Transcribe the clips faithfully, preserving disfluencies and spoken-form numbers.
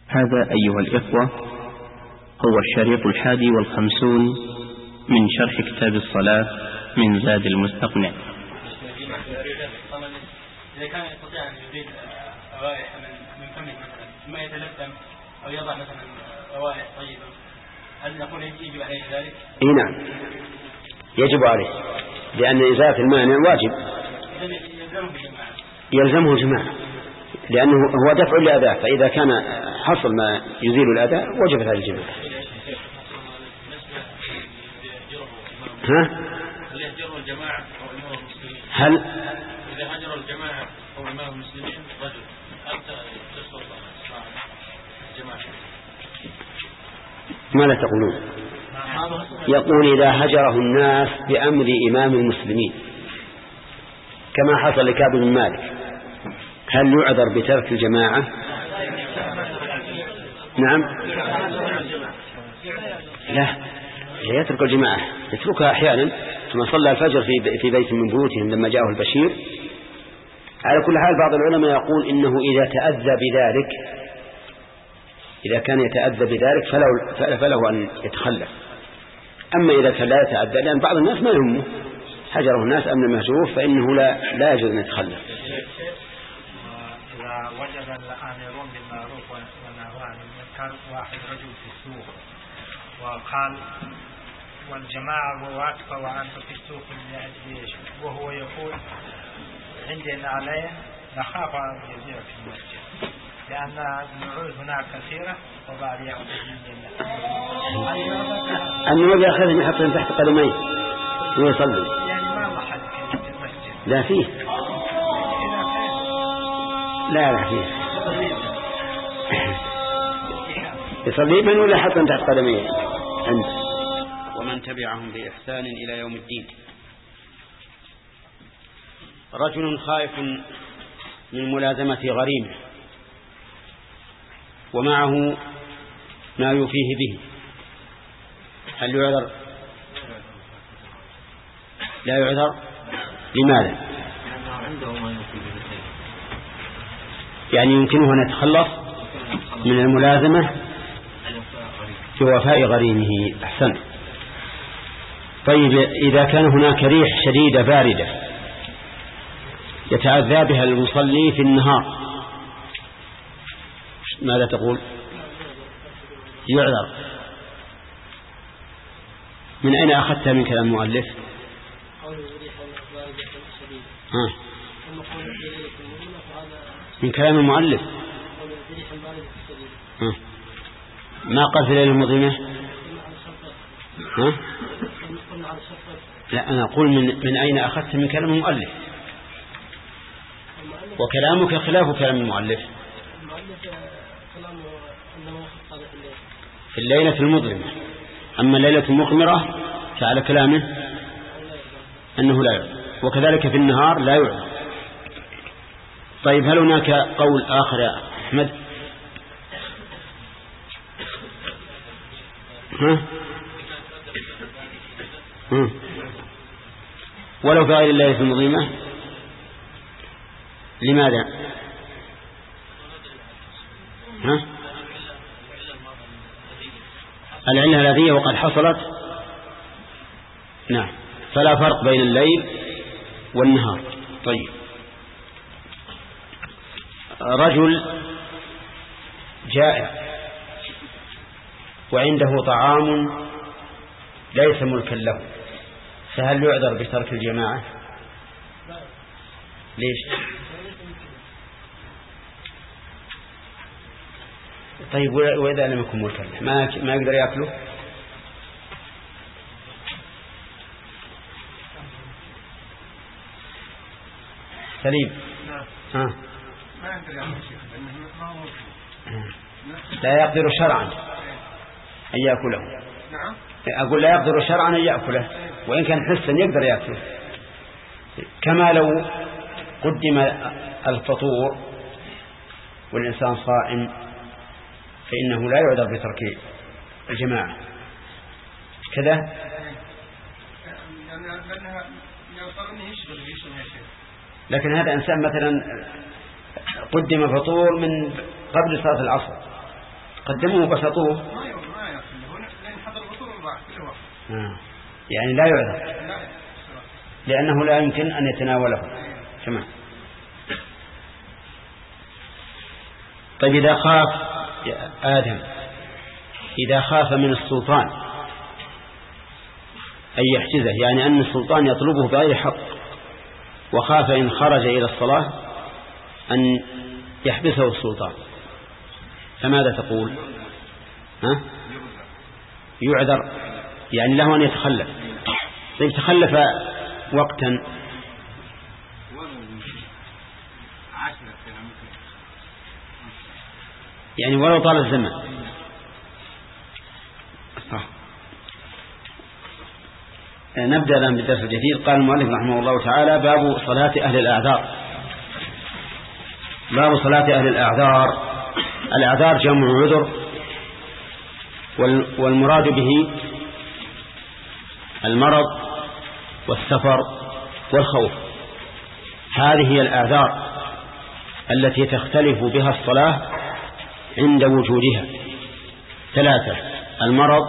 هذا أيها الإخوة هو الشريط الحادي والخمسون من شرح كتاب الصلاة من زاد المستقنع. إذا كان يستطيع أن يزيل روائح من فمه مثلا ثم يتلثم أو يضع مثلا روائح طيبة، هل نقول يجب عليه ذلك؟ إيه نعم يجب عليه، لأن إزالة المانع واجب يلزمه الجماعة، لأنه هو دفع لأذاه، فإذا كان حصل ما يزيل الأذى وجبت على الجماعة. ها؟ هل يهجر الجماعة أو إمام المسلمين؟ هل؟ إذا هجر الجماعة أو إمام المسلمين رجل هل تسقط الجماعة؟ ماذا تقولون؟ يقول إذا هجره الناس بأمر إمام المسلمين كما حصل لكعب بن مالك، هل يعذر بترك الجماعة؟ نعم لا يترك الجماعة، يتركها أحيانا ثم صلى الفجر في في بيت من بيوتهم لما جاءه البشير. على كل حال بعض العلماء يقول إنه إذا تأذى بذلك، إذا كان يتأذى بذلك فله, فله أن يتخلف. أما إذا كان لا يتأذى، لأن بعض الناس ما يهمه هجره الناس أمن المهجور، فإنه لا لا يجوز أن يتخلف. إذا وجد الآمرون بالمعروف والنهي عن المنكر واحد رجل في السوق وقال والجماعة واقفة وأنت في السوق ليش، وهو يقول عندنا عليه نخاف أن يزيد في المسجد لأن النعود هناك كثيرة وبعد يأخذ النعود يأخذهم يحطهم تحت قدميه ويصلي، يعني ما محل في المسجد. لا فيه لا لا فيه يصلي من ولا حطهم تحت قدميه أنت. ومن تبعهم بإحسان إلى يوم الدين. رجل خائف من ملازمة غريمه ومعه ما يفيه به، هل يعذر؟ لا يعذر. لماذا؟ يعني يمكنه أن يتخلص من الملازمة في وفاء غريمه. أحسن. طيب إذا كان هناك ريح شديدة باردة يتأذى بها المصلي في النهار، ماذا تقول؟ يعذر. من أين أخذتها من كلام المؤلف؟ ها. من كلام المؤلف. ها. ما قال في الليل المظلمة؟ ها؟ لا أنا أقول من, من أين أخذت من كلام المؤلف؟ وكلامك خلاف كلام المؤلف. في الليلة المظلمة، أما الليلة المقمرة فعلى كلامه أنه لا يعلم، وكذلك في النهار لا يعلم. طيب هل هناك قول آخر يا أحمد؟ ها؟ ها؟ ولو في غير الليلة المظلمة لماذا؟ ها؟ العلة الذية وقد حصلت. نعم فلا فرق بين الليل والنهار. طيب رجل جائع وعنده طعام ليس ملكا له، فهل يعذر بترك الجماعة؟ ليش؟ طيب وإذا لم يكن ملكا له ما ما يقدر يأكله؟ سليم. ها. ما يقدر يأكل شيء لأنه ما هو ملك. لا يقدر شرعا أن يأكله. نعم. أقول لا يقدر شرعا أن يأكله، وإن كان حسا يقدر يأكله. كما لو قدم الفطور والإنسان صائم فإنه لا يعذر بترك الجماعة كذا. لكن هذا إنسان مثلا قدم فطور من قبل صلاة العصر قدموه وبسطوه يعني لا يعذر لأنه لا يمكن أن يتناوله. تمام. طيب إذا خاف يا آدم إذا خاف من السلطان أن يحجزه، يعني أن السلطان يطلبه بغير حق، وخاف إن خرج إلى الصلاة أن يحبسه السلطان، فماذا تقول؟ ها؟ يعذر، يعني له أن يتخلف. طيب تخلف وقتا يعني ولو طال الزمن. صح. نبدأ الآن بالدرس الجديد. قال المؤلف رحمه الله تعالى: باب صلاة أهل الأعذار. باب صلاة أهل الأعذار. الأعذار جمع عذر، والمراد به المرض والسفر والخوف. هذه هي الأعذار التي تختلف بها الصلاة عند وجودها. ثلاثة: المرض،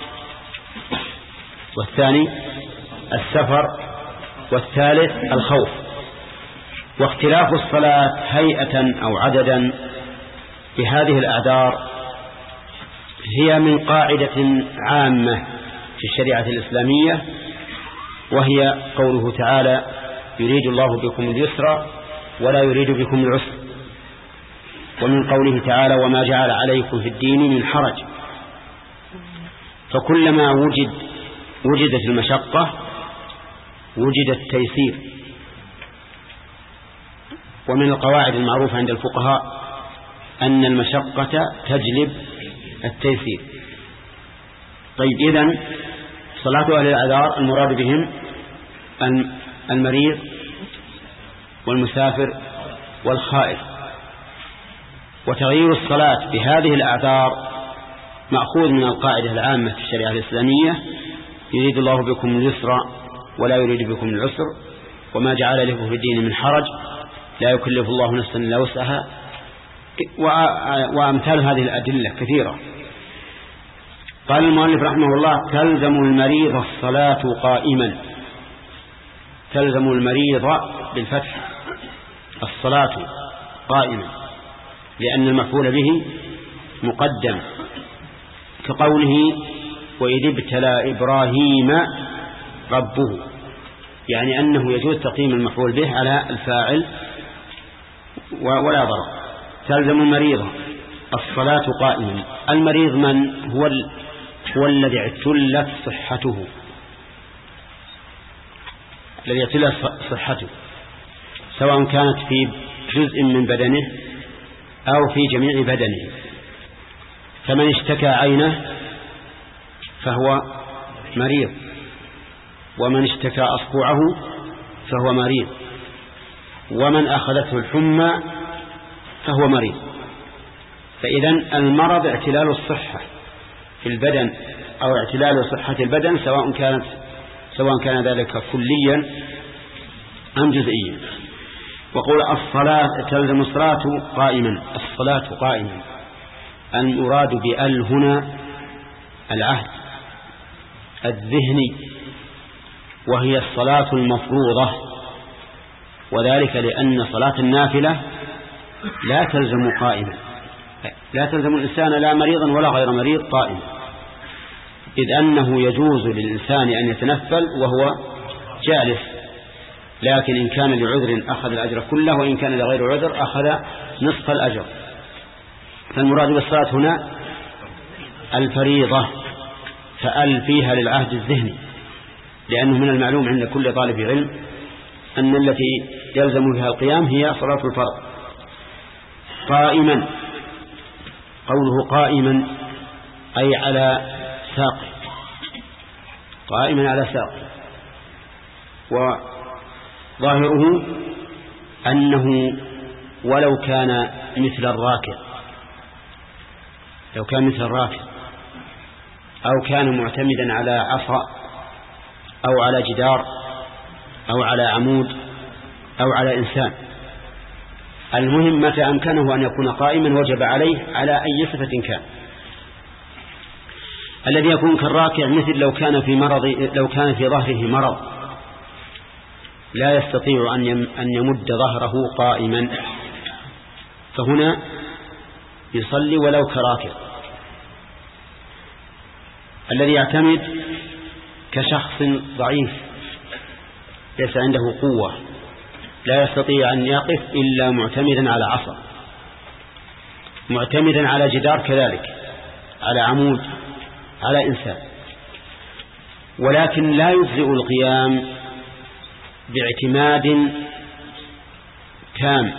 والثاني السفر، والثالث الخوف. واختلاف الصلاة هيئة أو عددا بهذه الأعذار هي من قاعدة عامة في الشريعة الإسلامية، وهي قوله تعالى: يريد الله بكم اليسر ولا يريد بكم العسر. ومن قوله تعالى: وما جعل عليكم في الدين من حرج. فكلما وجد وجدت المشقة وجد التيسير. ومن القواعد المعروفة عند الفقهاء أن المشقة تجلب التيسير. طيب، إذن صلاة أهل الأعذار المراد بهم المريض والمسافر والخائف. وتغيير الصلاة بهذه الأعذار مأخوذ من القاعدة العامة في الشريعة الإسلامية: يريد الله بكم اليسر ولا يريد بكم العسر، وما جعل لكم في الدين من حرج، لا يكلف الله نفسا إلا وسعها، وأمثال هذه الأدلة كثيرة. قال المؤلف رحمه الله: تلزم المريض الصلاة قائما. تلزم المريض بالفتح الصلاة قائما، لأن المفعول به مقدم، كقوله: وإذ ابتلى إبراهيم ربه، يعني أنه يجوز تقييم المفعول به على الفاعل ولا ضرر. تلزم المريض الصلاة قائما. المريض من هو؟ ال... هو الذي اعتلت صحته، الذي اعتلت صحته، سواء كانت في جزء من بدنه أو في جميع بدنه. فمن اشتكى عينه فهو مريض، ومن اشتكى أصبعه فهو مريض، ومن أخذته الحمى فهو مريض. فإذن المرض اعتلال الصحة في البدن أو اعتلال صحة البدن، سواء كانت سواء كان ذلك كليا أم جزئيا. وقول الصلاة تلزم الصلاة قائما. الصلاة قائما المراد بأل هنا العهد الذهني، وهي الصلاة المفروضة، وذلك لأن صلاة النافلة لا تلزم قائما، لا تلزم الإنسان لا مريضا ولا غير مريض قائما، إذ أنه يجوز للإنسان أن يتنفل وهو جالس، لكن إن كان لعذر أخذ الأجر كله، وإن كان لغير عذر أخذ نصف الأجر. فالمراد بالصلاة هنا الفريضة، فأل فيها للعهد الذهني، لأنه من المعلوم عند كل طالب علم أن التي يلزم بها القيام هي صلاة الفرض. قائما، قوله قائما أي على ساق، قائما على ساق. وظاهره أنه ولو كان مثل الراكب، لو كان مثل الراكب أو كان معتمدا على عصا أو على جدار أو على عمود أو على إنسان، المهم متى أمكنه أن يكون قائما وجب عليه على أي صفة كان. الذي يكون كالراكع مثل لو كان في مرض لو كان في ظهره مرض لا يستطيع أن يمد ظهره قائما، فهنا يصلي ولو كراكع. الذي يعتمد كشخص ضعيف ليس عنده قوة لا يستطيع أن يقف إلا معتمدا على عصا، معتمدا على جدار كذلك، على عمود، على إنسان، ولكن لا يجزئ القيام باعتماد تام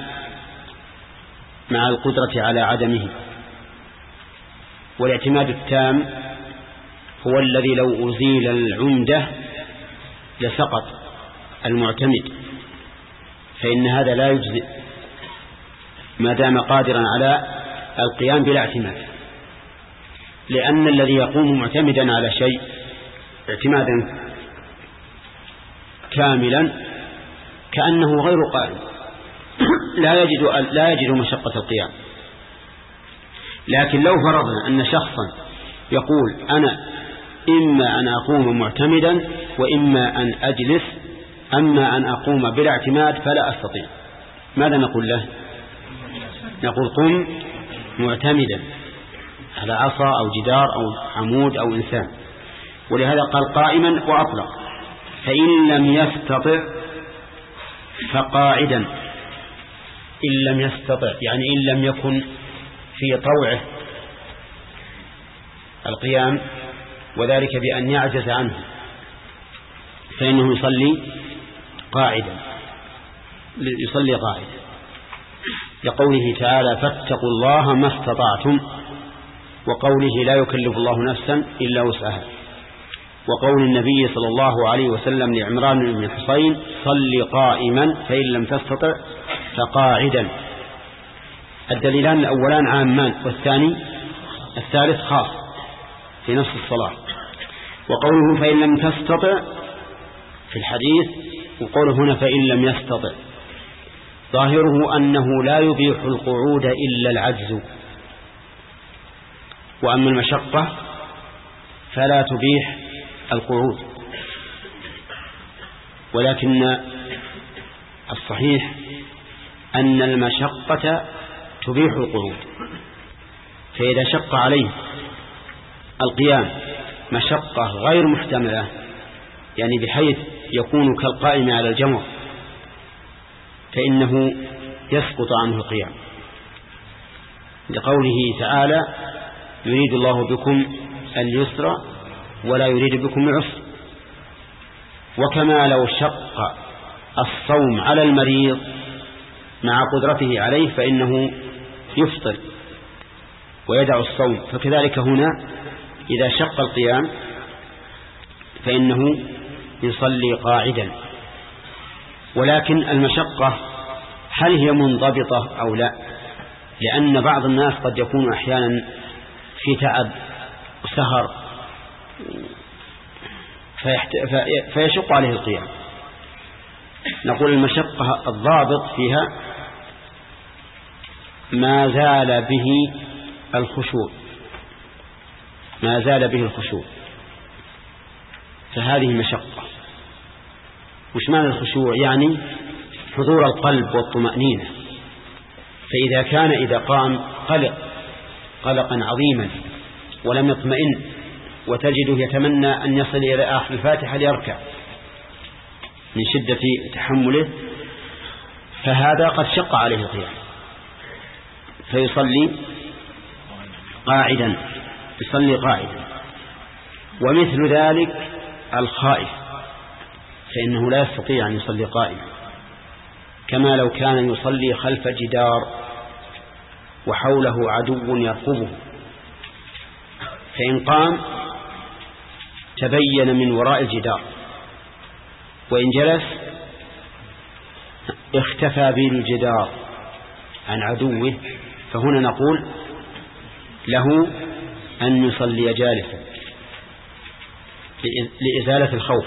مع القدرة على عدمه. والاعتماد التام هو الذي لو أزيل العمدة لسقط المعتمد، فإن هذا لا يجزئ ما دام قادرا على القيام بلا اعتماد، لأن الذي يقوم معتمدا على شيء اعتمادا كاملا كأنه غير قائم لا يجد لا يجد مشقة القيام. لكن لو فرضنا أن شخصا يقول أنا إما أن أقوم معتمدا وإما أن أجلس، أما أن أقوم بلا اعتماد فلا أستطيع، ماذا نقول له؟ نقول قم معتمدا على عصا أو جدار أو عمود أو إنسان. ولهذا قال قائما وأطلق، فإن لم يستطع فقاعدا. إن لم يستطع يعني إن لم يكن في طوعه القيام، وذلك بأن يعجز عنه، فإنه يصلي قاعدا يصلي قاعدا لقوله تعالى فاتقوا الله ما استطعتم، وقوله لا يكلف الله نفسا إلا وسعها، وقول النبي صلى الله عليه وسلم لعمران بن حصين صل قائما فإن لم تستطع فقاعدا. الدليلان الأولان عامان، والثاني الثالث خاص في نفس الصلاة. وقوله فإن لم تستطع في الحديث، وقوله هنا فإن لم يستطع، ظاهره أنه لا يبيح القعود إلا العجز، وأما المشقة فلا تبيح القعود. ولكن الصحيح أن المشقة تبيح القعود، فإذا شق عليه القيام مشقة غير محتملة، يعني بحيث يكون كالقائم على الجمر، فإنه يسقط عنه القيام، لقوله تعالى يريد الله بكم اليسر ولا يريد بكم العسر. وكما لو شق الصوم على المريض مع قدرته عليه فإنه يفطر ويدع الصوم، فكذلك هنا إذا شق القيام فإنه يصلي قاعدا. ولكن المشقة هل هي منضبطة أو لا؟ لأن بعض الناس قد يكون أحيانا في تعب وسهر فيشق عليه القيام. نقول المشقة الضابط فيها ما زال به الخشوع، ما زال به الخشوع، فهذه مشقة. وش معنى الخشوع؟ يعني حضور القلب والطمأنينة. فإذا كان إذا قام قلق قلقا عظيما ولم يطمئن، وتجده يتمنى أن يصل إلى آخر الفاتحة ليركع من شدة تحمله، فهذا قد شق عليه القيام، فيصلي قاعدا يصلي قاعدا. ومثل ذلك الخائف فإنه لا يستطيع أن يصلي قائما، كما لو كان يصلي خلف جدار وحوله عدو يرقبه، فإن قام تبين من وراء الجدار، وإن جلس اختفى بالجدار عن عدوه، فهنا نقول له أن يصلي جالسا لإزالة الخوف.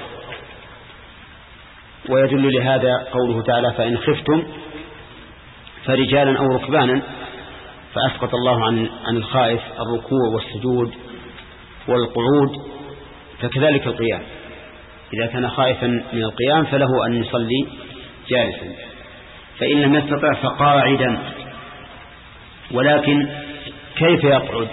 ويدل لهذا قوله تعالى فإن خفتم فرجالا أو ركبانا، فأسقط الله عن عن الخائف الركوع والسجود والقعود فكذلك القيام، إذا كان خائفا من القيام فله أن يصلي جالسا، فإن لم يستطع فقاعدا. ولكن كيف يقعد؟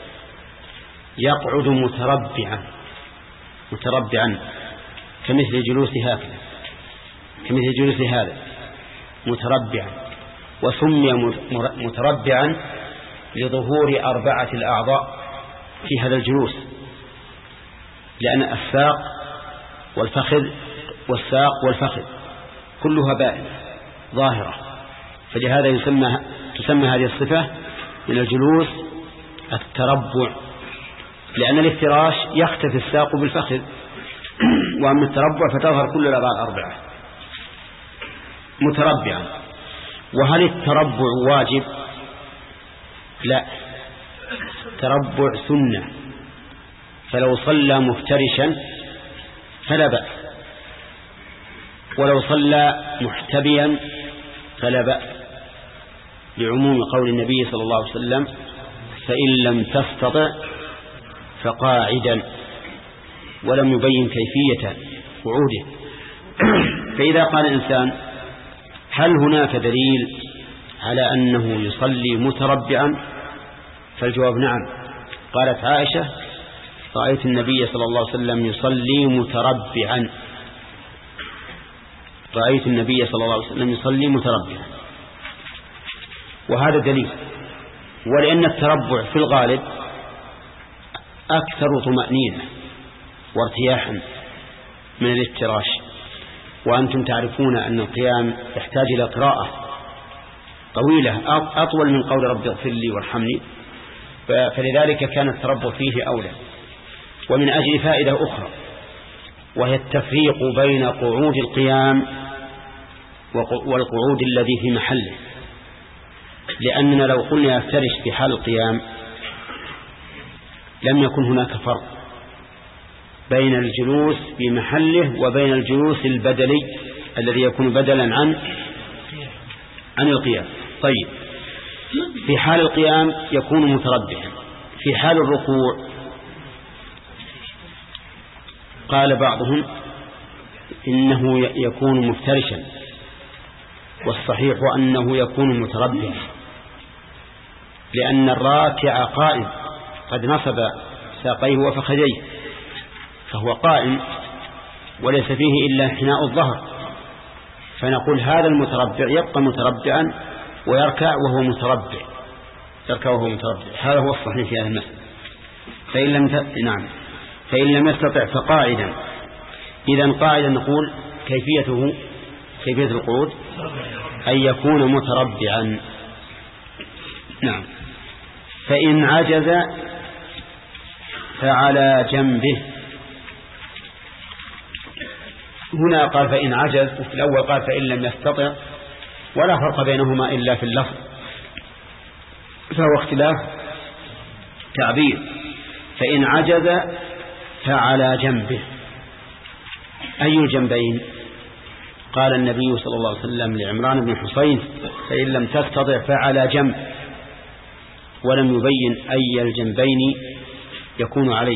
يقعد متربعا متربعا كمثل جلوس هكذا، كمثل جلوس هذا متربعا. وسمي متربعا لظهور أربعة الأعضاء في هذا الجلوس، لأن الساق والفخذ والساق والفخذ كلها بائنة ظاهرة، فلهذا يسمى تسمى هذه الصفة من الجلوس التربع، لأن الافتراش يختفي الساق بالفخذ، وأما التربع فتظهر كل الأعضاء الأربعة. متربعا. وهل التربع واجب؟ لا، تربع سنة، فلو صلى مفترشا فلا بأس، ولو صلى محتبيا فلا بأس، لعموم قول النبي صلى الله عليه وسلم: فإن لم تستطع فقاعدا، ولم يبين كيفية قعوده. فإذا قال الإنسان: هل هناك دليل على أنه يصلي متربعا؟ فالجواب نعم. قالت عائشة: رأيت النبي صلى الله عليه وسلم يصلي متربعا، رأيت النبي صلى الله عليه وسلم يصلي متربعا. وهذا دليل. ولأن التربع في الغالب أكثر طمأنينة وارتياحا من الافتراش، وأنتم تعرفون أن القيام يحتاج إلى قراءة طويلة أطول من قول رب اغفر لي وارحمني، فلذلك كان التربع فيه أولى. ومن أجل فائدة أخرى، وهي التفريق بين قعود القيام والقعود الذي في محله، لأننا لو قلنا يفترش في حال القيام لم يكن هناك فرق بين الجلوس في محله وبين الجلوس البدلي الذي يكون بدلا عن عن القيام. طيب، في حال القيام يكون متربعا، في حال الركوع قال بعضهم إنه يكون مفترشا، والصحيح أنه يكون متربعا، لأن الراكع قائم قد نصب ساقيه وفخذيه، فهو قائم وليس فيه إلا انحناء الظهر، فنقول هذا المتربع يبقى متربعا ويركع وهو متربع، يركع وهو متربع. هذا هو الصحيح في هذا المسألة. فإن لم ت... نعم فإن لم يستطع فقاعدا. إذا قاعدا نقول كيفيته كيفية القعود أن يكون متربعا. نعم. فإن عجز فعلى جنبه. هنا قال فإن عجز، وفي الأول قال فإن لم يستطع، ولا فرق بينهما إلا في اللفظ، فهو اختلاف تعبير. فإن عجز فعلى جنبه. أي الجنبين؟ قال النبي صلى الله عليه وسلم لعمران بن حصين: فإن لم تستطع فعلى جنب، ولم يبين أي الجنبين يكون عليه.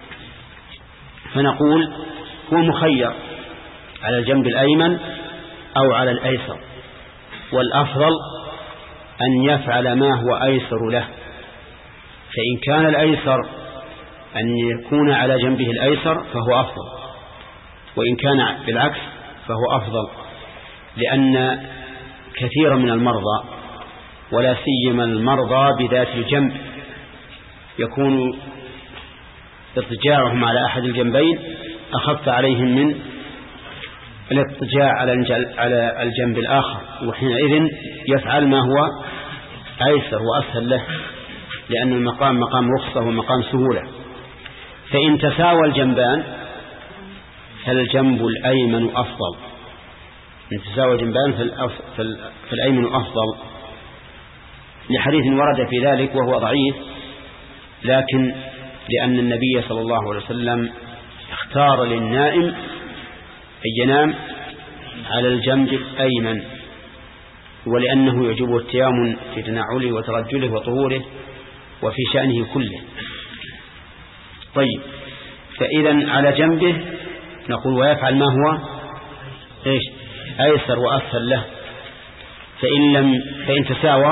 فنقول هو مخير على الجنب الأيمن أو على الأيسر، والأفضل أن يفعل ما هو أيسر له. فإن كان الأيسر أن يكون على جنبه الأيسر فهو أفضل، وإن كان بالعكس فهو أفضل، لأن كثيرا من المرضى ولا سيما المرضى بذات الجنب يكون اضطجاعهم على أحد الجنبين أخف عليهم من الاضطجاع على الجنب الآخر، وحينئذ يفعل ما هو أيسر وأسهل له، لأن المقام مقام رخصة ومقام سهولة. فإن تساوى الجنبان فالجنب الأيمن أفضل، إن تساوى الجنبان فالأيمن أفضل، لحديث ورد في ذلك وهو ضعيف، لكن لأن النبي صلى الله عليه وسلم اختار للنائم أن ينام على الجنب الأيمن، ولأنه يعجبه التيامن في تنعله وترجله وطهوره وفي شأنه كله. طيب، فإذا على جنبه نقول ويفعل ما هو إيش أيسر وأسهل له. فإن لم فإن تساوى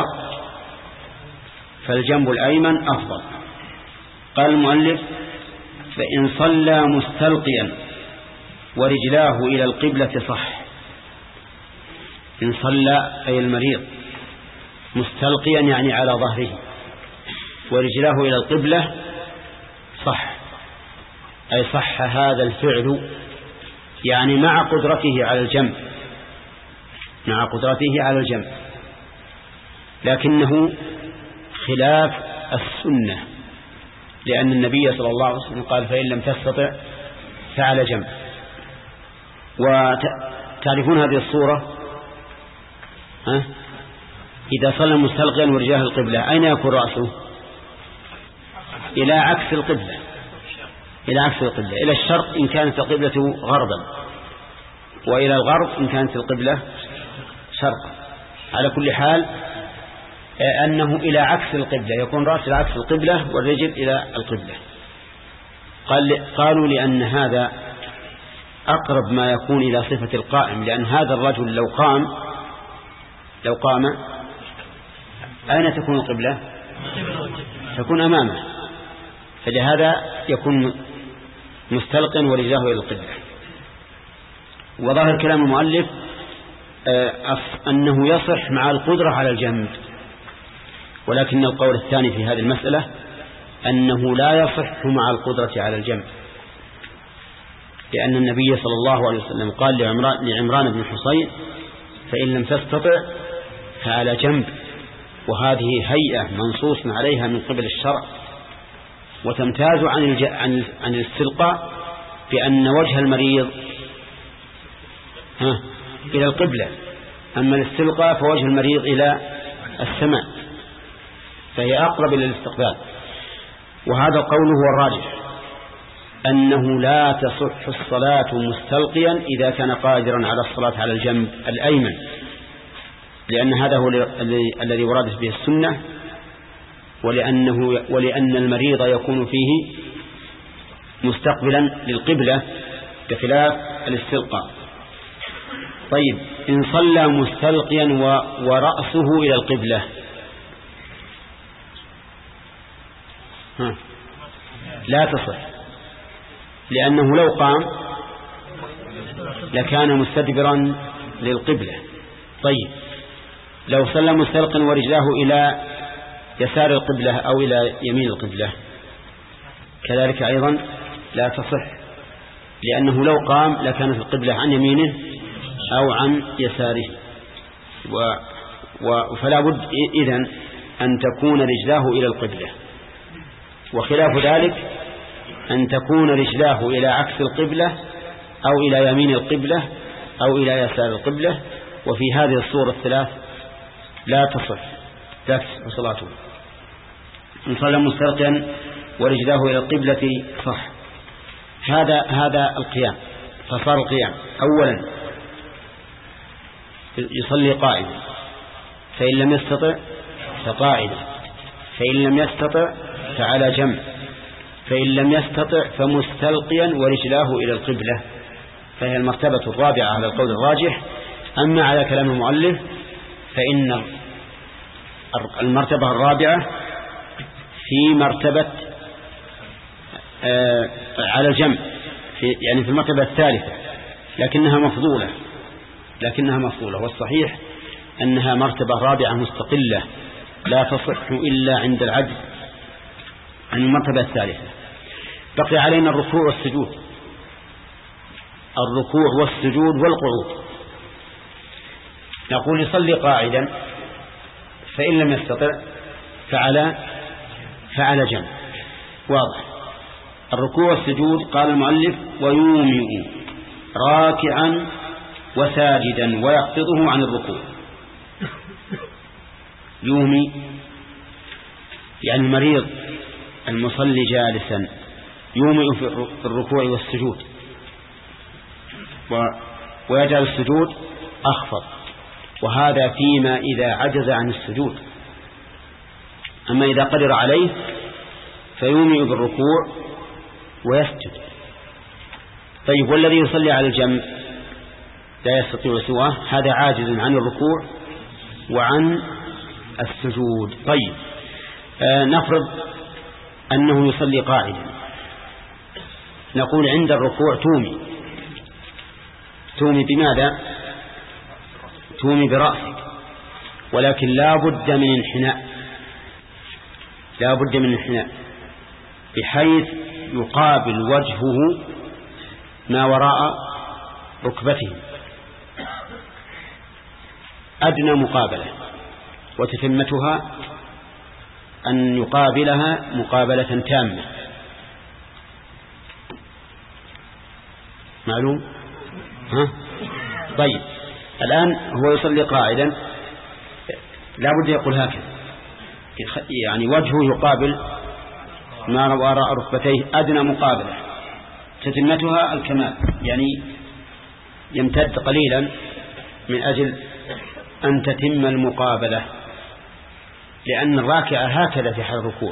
فالجنب الأيمن أفضل. قال المؤلف: فإن صلى مستلقيا ورجلاه إلى القبلة صح. إن صلى أي المريض مستلقيا يعني على ظهره ورجلاه إلى القبلة صح، أي صح هذا الفعل، يعني مع قدرته على الجنب مع قدرته على الجنب لكنه خلاف السنة، لأن النبي صلى الله عليه وسلم قال: فإن لم تستطع فعلى جنب. وتعرفون هذه الصورة؟ ها؟ إذا صلى مستلقيا ورجاه القبلة أين يكون رأسه؟ إلى عكس القبلة إلى عكس القبلة إلى الشرق إن كانت القبلة غربا، وإلى الغرب إن كانت القبلة شرقا. على كل حال أنه إلى عكس القبلة، يكون رأس إلى عكس القبلة والرجل إلى القبلة. قال قالوا لأن هذا أقرب ما يكون إلى صفة القائم، لأن هذا الرجل لو قام لو قام أين تكون القبلة؟ تكون أمامه، فلهذا يكون مستلقا ورجاه إلى القبلة. وظاهر كلام المؤلف أنه يصح مع القدرة على الجنب، ولكن القول الثاني في هذه المسألة أنه لا يصح مع القدرة على الجنب، لأن النبي صلى الله عليه وسلم قال لعمران, لعمران بن حصين: فإن لم تستطع فعلى جنب. وهذه هيئة منصوص عليها من قبل الشرع، وتمتاز عن الج... عن عن الاستلقاء بأن وجه المريض ها إلى القبلة، أما الاستلقاء فوجه المريض إلى السماء، فهي أقرب إلى الاستقبال. وهذا قوله هو الراجح، أنه لا تصح الصلاة مستلقيا إذا كان قادرا على الصلاة على الجنب الأيمن، لأن هذا هو الذي وردت به السنة، ولأنه ولأن المريض يكون فيه مستقبلا للقبلة بخلاف الاستلقاء. طيب، إن صلى مستلقيا ورأسه إلى القبلة ها لا تصح، لأنه لو قام لكان مستدبرا للقبلة. طيب، لو صلى مستلقيا ورجلاه إلى يسار القبلة أو إلى يمين القبلة كذلك أيضا لا تصح، لأنه لو قام لكانت القبلة عن يمينه أو عن يساره. و... و... فلا بد إذن أن تكون رجلاه إلى القبلة، وخلاف ذلك أن تكون رجلاه إلى عكس القبلة أو إلى يمين القبلة أو إلى يسار القبلة. وفي هذه الصورة الثلاث لا تصح لا تصح صلاته. إن صلى مستلقيا ورجلاه إلى القبلة صح. هذا هذا القيام، فصار القيام أولا يصلي قائما، فإن لم يستطع فقاعدا، فإن لم يستطع فعلى جنب، فإن لم يستطع فمستلقيا ورجلاه إلى القبلة، فهي المرتبة الرابعة على القول الراجح. أما على كلام المؤلف فإن المرتبة الرابعة في مرتبة آه على الجنب، في يعني في المرتبة الثالثة، لكنها مفضولة لكنها مفضولة والصحيح أنها مرتبة رابعة مستقلة لا تصح إلا عند العجز عن المرتبة الثالثة. بقي علينا الركوع والسجود الركوع والسجود والقعود. نقول يصلي قاعدا، فإن لم يستطع فعلى فعلى جنب، واضح. الركوع والسجود قال المؤلف: ويومئ راكعا وساجدا ويقبضه عن الركوع. يومي يعني المريض المصلي جالسا يومئ في الركوع والسجود، ويجعل السجود أخفض، وهذا فيما إذا عجز عن السجود. أما إذا قدر عليه فيومئ بالركوع ويسجد. طيب والذي يصلي على الجنب لا يستطيع سواه هذا عاجز عن الركوع وعن السجود. طيب آه نفرض أنه يصلي قاعدا، نقول عند الركوع تومي. تومي بماذا؟ تومي برأسك، ولكن لا بد من انحناء، لا بد من انحناء بحيث يقابل وجهه ما وراء ركبته أدنى مقابلة، وتتمتها أن يقابلها مقابلة تامة. معلوم؟ ها؟ طيب الآن هو يصلي قاعدا، لا بد يقول هكذا، يعني وجهه يقابل ما وراء ركبتيه أدنى مقابلة، تتمتها الكمال، يعني يمتد قليلا من أجل أن تتم المقابلة، لأن الراكع هكذا في حال الركوع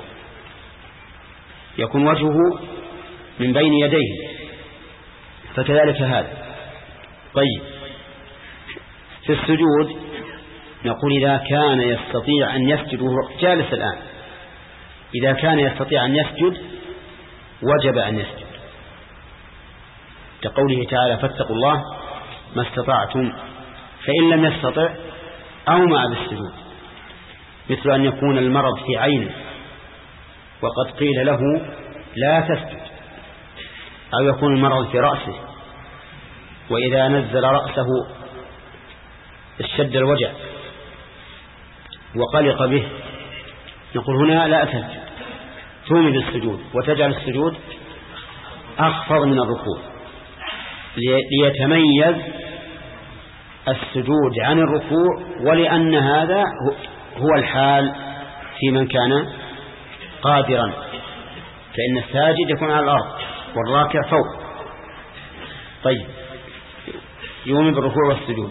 يكون وجهه من بين يديه، فكذلك هذا. طيب في السجود نقول إذا كان يستطيع أن يسجد وهو جالس الآن، إذا كان يستطيع أن يسجد وجب أن يسجد، كقوله تعالى فاتقوا الله ما استطعتم، فإن لم يستطع أومأ بالسجود، مثل أن يكون المرض في عينه وقد قيل له لا تسجد، أو يكون المرض في رأسه وإذا نزل رأسه اشتد الوجع وقلق به، نقول هنا لا تسجد، تومي بالسجود وتجعل السجود أخفض من الركوع ليتميز السجود عن الركوع، ولأن هذا هو الحال في من كان قادرا، فإن الساجد يكون على الأرض والراكع فوق. طيب يومي بالركوع والسجود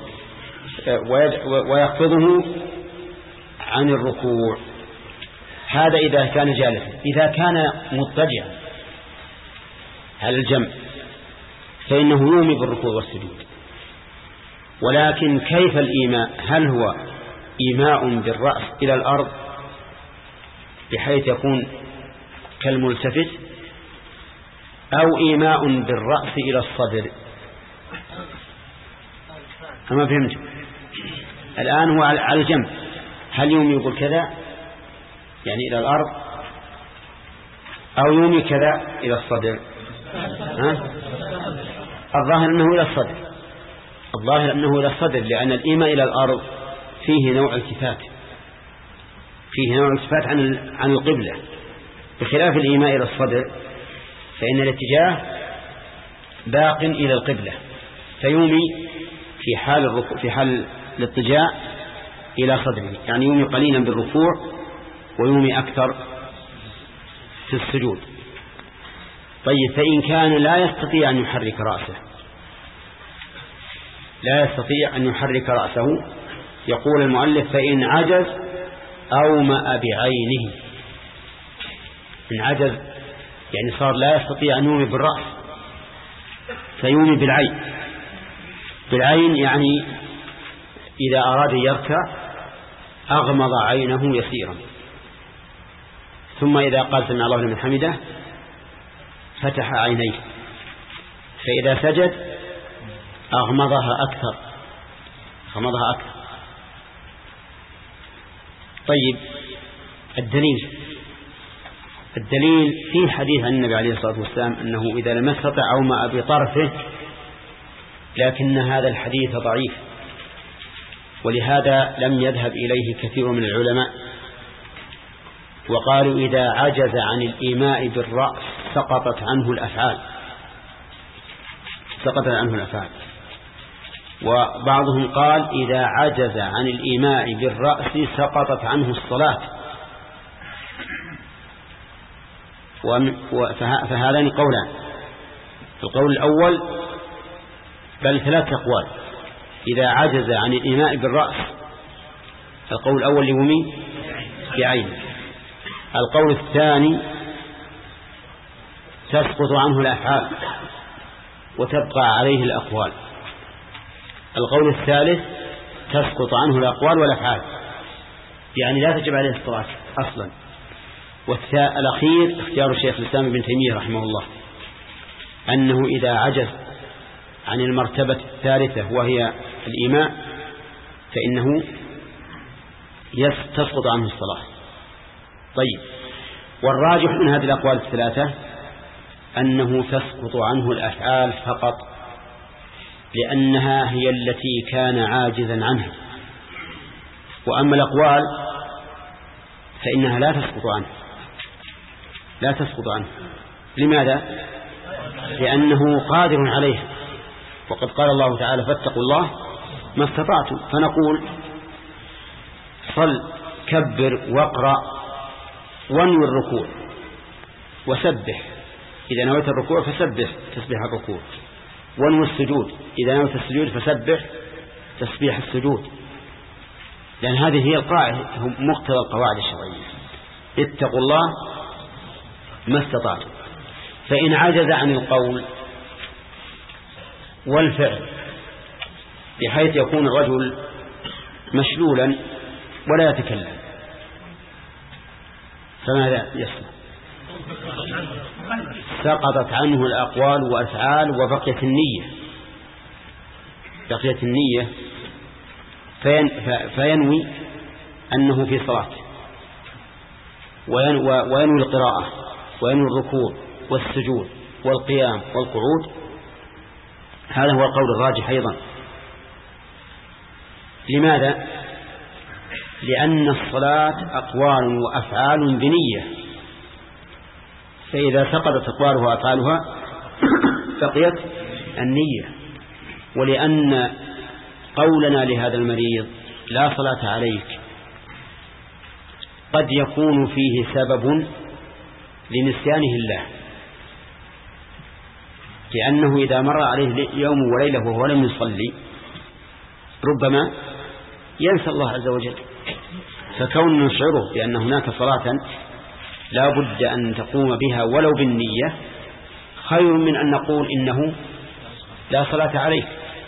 ويخفضه عن الركوع، هذا إذا كان جالسا. إذا كان مضطجعا على الجنب فإنه يومي بالركوع والسجود، ولكن كيف الإيماء؟ هل هو إيماء بالرأس إلى الأرض بحيث يكون كالملتفت، أو إيماء بالرأس إلى الصدر؟ أما فهمت؟ الآن هو على الجنب، هل يومي يقول كذا يعني إلى الأرض، أو يومي كذا إلى الصدر؟ ها؟ الظاهر أنه إلى الصدر، الظاهر أنه إلى الصدر، لأن الإيماء إلى الأرض فيه نوع التفات، فيه نوع التفات عن عن القبلة، بخلاف الإيماء إلى الصدر فإن الاتجاه باق إلى القبلة، فيومي في حال الركوع في حال الاضطجاع إلى صدره، يعني يومي قليلا بالركوع ويومي أكثر في السجود. طيب فإن كان لا يستطيع أن يحرك رأسه، لا يستطيع أن يحرك رأسه، يقول المؤلف فإن عجز أومأ بعينه. إن عجز يعني صار لا يستطيع أن يومي بالرأس فيومي بالعين. بالعين يعني إذا أراد يركع أغمض عينه يسيرا، ثم إذا قال سمع الله لمن حمده فتح عينيه، فإذا سجد أغمضها أكثر أغمضها أكثر. طيب الدليل الدليل في حديث عن النبي عليه الصلاة والسلام أنه إذا لم يستطع أومأ بطرفه، لكن هذا الحديث ضعيف، ولهذا لم يذهب إليه كثير من العلماء، وقالوا إذا عجز عن الإيماء بالرأس سقطت عنه الأفعال سقطت عنه الأفعال وبعضهم قال إذا عجز عن الإيماء بالرأس سقطت عنه الصلاة. فهذان قولان، القول الأول بل ثلاث أقوال، إذا عجز عن الإيماء بالرأس القول الأول يومي بعينه، القول الثاني تسقط عنه الأفعال وتبقى عليه الأقوال. القول الثالث تسقط عنه الأقوال والأفعال، يعني لا تجب عليه الصلاة أصلا. والأخير اختيار الشيخ الإسلام ابن تيمية رحمه الله، أنه إذا عجز عن المرتبة الثالثة وهي الإيماء فإنه تسقط عنه الصلاة. طيب، والراجح من هذه الأقوال الثلاثة أنه تسقط عنه الأفعال فقط، لأنها هي التي كان عاجزا عنها. وأما الأقوال فإنها لا تسقط عنه، لا تسقط عنه. لماذا؟ لأنه قادر عليها، وقد قال الله تعالى فاتقوا الله ما استطعتم. فنقول صل كبر واقرأ وانوي الركوع وسبح، إذا نويت الركوع فسبح تسبيح الركوع، وانوي السجود، إذا نويت السجود فسبح تسبيح السجود، لأن هذه هي القاعدة، مقتضى القواعد الشرعية. اتقوا الله ما استطعتم. فإن عجز عن القول والفعل بحيث يكون الرجل مشلولا ولا يتكلم، فماذا يصنع؟ سقطت عنه الأقوال والأفعال وبقيت النية، بقيت النية فين فينوي أنه في صلاة، وينوي القراءة وينوي الركوع والسجود والقيام والقعود. هذا هو القول الراجح أيضا. لماذا؟ لأن الصلاة أقوال وأفعال بنية، فإذا سقطت أقوالها وأفعالها بقيت النية. ولأن قولنا لهذا المريض لا صلاة عليك قد يكون فيه سبب لنسيانه الله، لأنه إذا مر عليه يوم وليلة وهو لم يصلي ربما ينسى الله عز وجل. فكون نشعره بأن هناك صلاة لا بد أن تقوم بها ولو بالنية خير من أن نقول إنه لا صلاة عليك.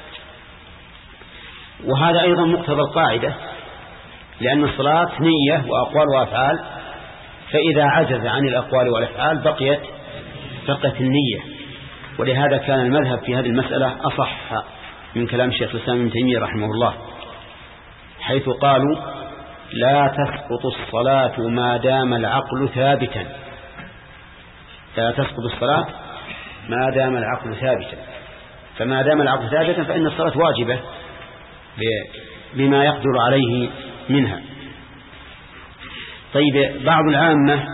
وهذا أيضا مقتضى القاعدة، لأن الصلاة نية وأقوال وأفعال، فإذا عجز عن الأقوال والأفعال بقيت بقيت النية. ولهذا كان المذهب في هذه المسألة أصح من كلام الشيخ الإسلام ابن تيمية رحمه الله، حيث قالوا لا تسقط الصلاة ما دام العقل ثابتا، لا تسقط الصلاة ما دام العقل ثابتا. فما دام العقل ثابتا فإن الصلاة واجبة بما يقدر عليه منها. طيب، بعض العامة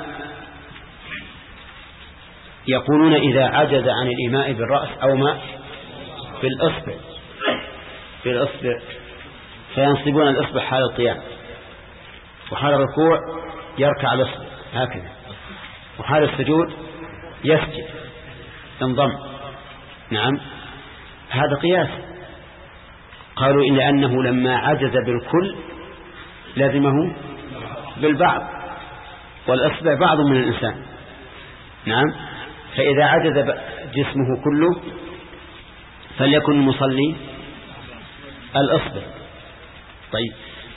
يقولون إذا عجز عن الإيماء بالرأس أو ما بالإصبع بالإصبع فينصبون الإصبع حال القيام، وحال الركوع يركع الإصبع هكذا، وحال السجود يسجد انضم. نعم، هذا قياس. قالوا إن أنه لما عجز بالكل لازمه بالبعض، والإصبع بعض من الإنسان. نعم، فإذا عجز جسمه كله فليكن المصلي الإصبع. طيب،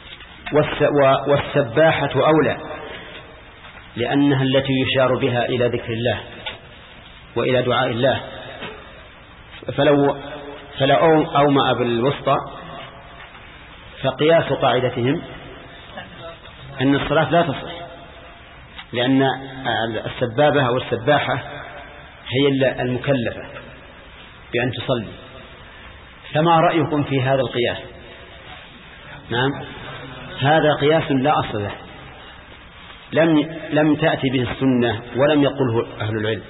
والسباحة أولى، لأنها التي يشار بها إلى ذكر الله وإلى دعاء الله. فلو فلو أومأ بالوسطى فقياس قاعدتهم أن الصلاة لا تصح، لأن السبابة أو السباحة هي المكلفة بأن تصلي. فما رأيكم في هذا القياس؟ نعم، هذا قياس لا أصل له، لم لم تأتي به السنة ولم يقله أهل العلم،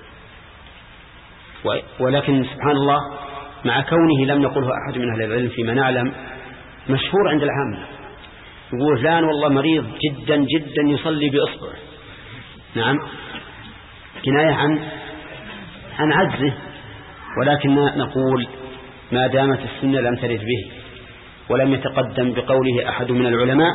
ولكن سبحان الله مع كونه لم يقله أحد من أهل العلم فيما نعلم مشهور عند العامة. يقول فلان والله مريض جدا جدا يصلي بإصبعه. نعم، كناية عن عن عجزه، ولكن نقول ما دامت السنة لم ترد به ولم يتقدم بقوله أحد من العلماء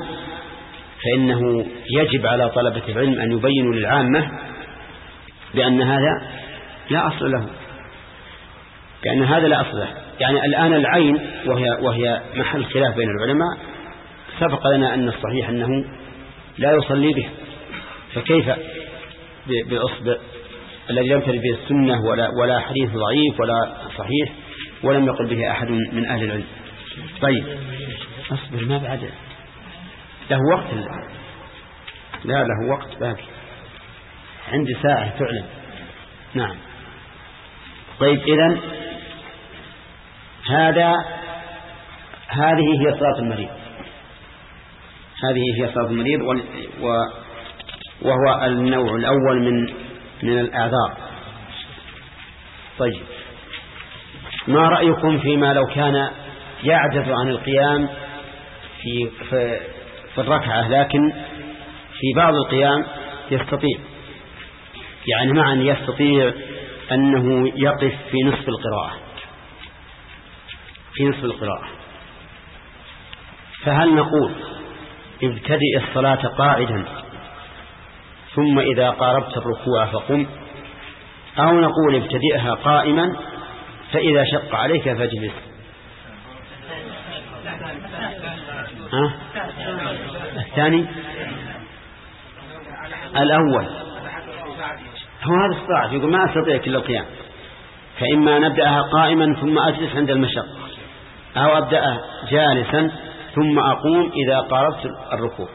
فإنه يجب على طلبة العلم أن يبينوا للعامة بأن هذا لا أصل له، لأن هذا لا أصل له. يعني الآن العين وهي, وهي محل خلاف بين العلماء، سبق لنا أن الصحيح أنه لا يصلي به، فكيف بأصبع الذي لم ترد به السنة ولا, ولا حديث ضعيف ولا صحيح ولم يقل به أحد من أهل العلم. طيب أصبر، ما بعد له وقت، لا له وقت باقي، عندي ساعة تعلم. نعم. طيب إذن هذا هذه هي صلاة المريض، هذه هي صلاة المريض، وهو النوع الأول من من الأعذار. طيب ما رأيكم فيما لو كان يعجز عن القيام في في, في الركعة، لكن في بعض القيام يستطيع، يعني معا يستطيع أنه يقف في نصف القراءة، في نصف القراءة، فهل نقول ابتدئ الصلاة قاعدا ثم إذا قاربت الركوع فقم، أو نقول ابتدئها قائما فإذا شق عليك فاجلس؟ ها؟ الثاني الأول هو هذا الصعب، يقول ما أستطيع كل القيام، فإما نبدأها قائما ثم أجلس عند المشق، أو أبدأ جالسا ثم أقوم إذا قاربت الركوع.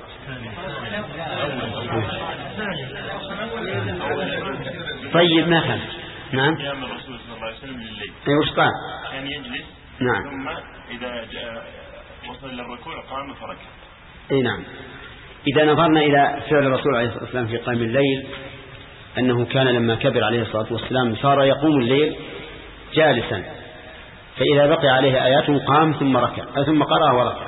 طيب ما فهم. نعم. قيام الرسول صلى الله عليه وسلم لليل. أي وش قال؟ كان يجلس. نعم. ثم إذا جاء وصل إلى الركوع قام فركع. أي نعم. إذا نظرنا إلى فعل الرسول عليه الصلاة والسلام في قيام الليل، أنه كان لما كبر عليه الصلاة والسلام صار يقوم الليل جالسا، فإذا بقي عليه آيات قام ثم ركع ثم قرأ وركع.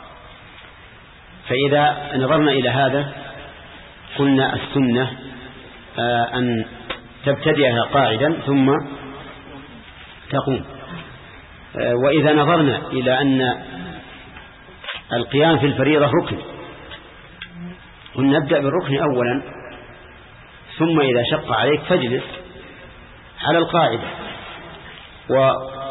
فإذا نظرنا إلى هذا قلنا السنة أن تبتدئها قاعدا ثم تقوم. وإذا نظرنا إلى أن القيام في الفريضة ركن، قلنا نبدأ بالركن أولا ثم إذا شق عليك فاجلس على القاعدة. و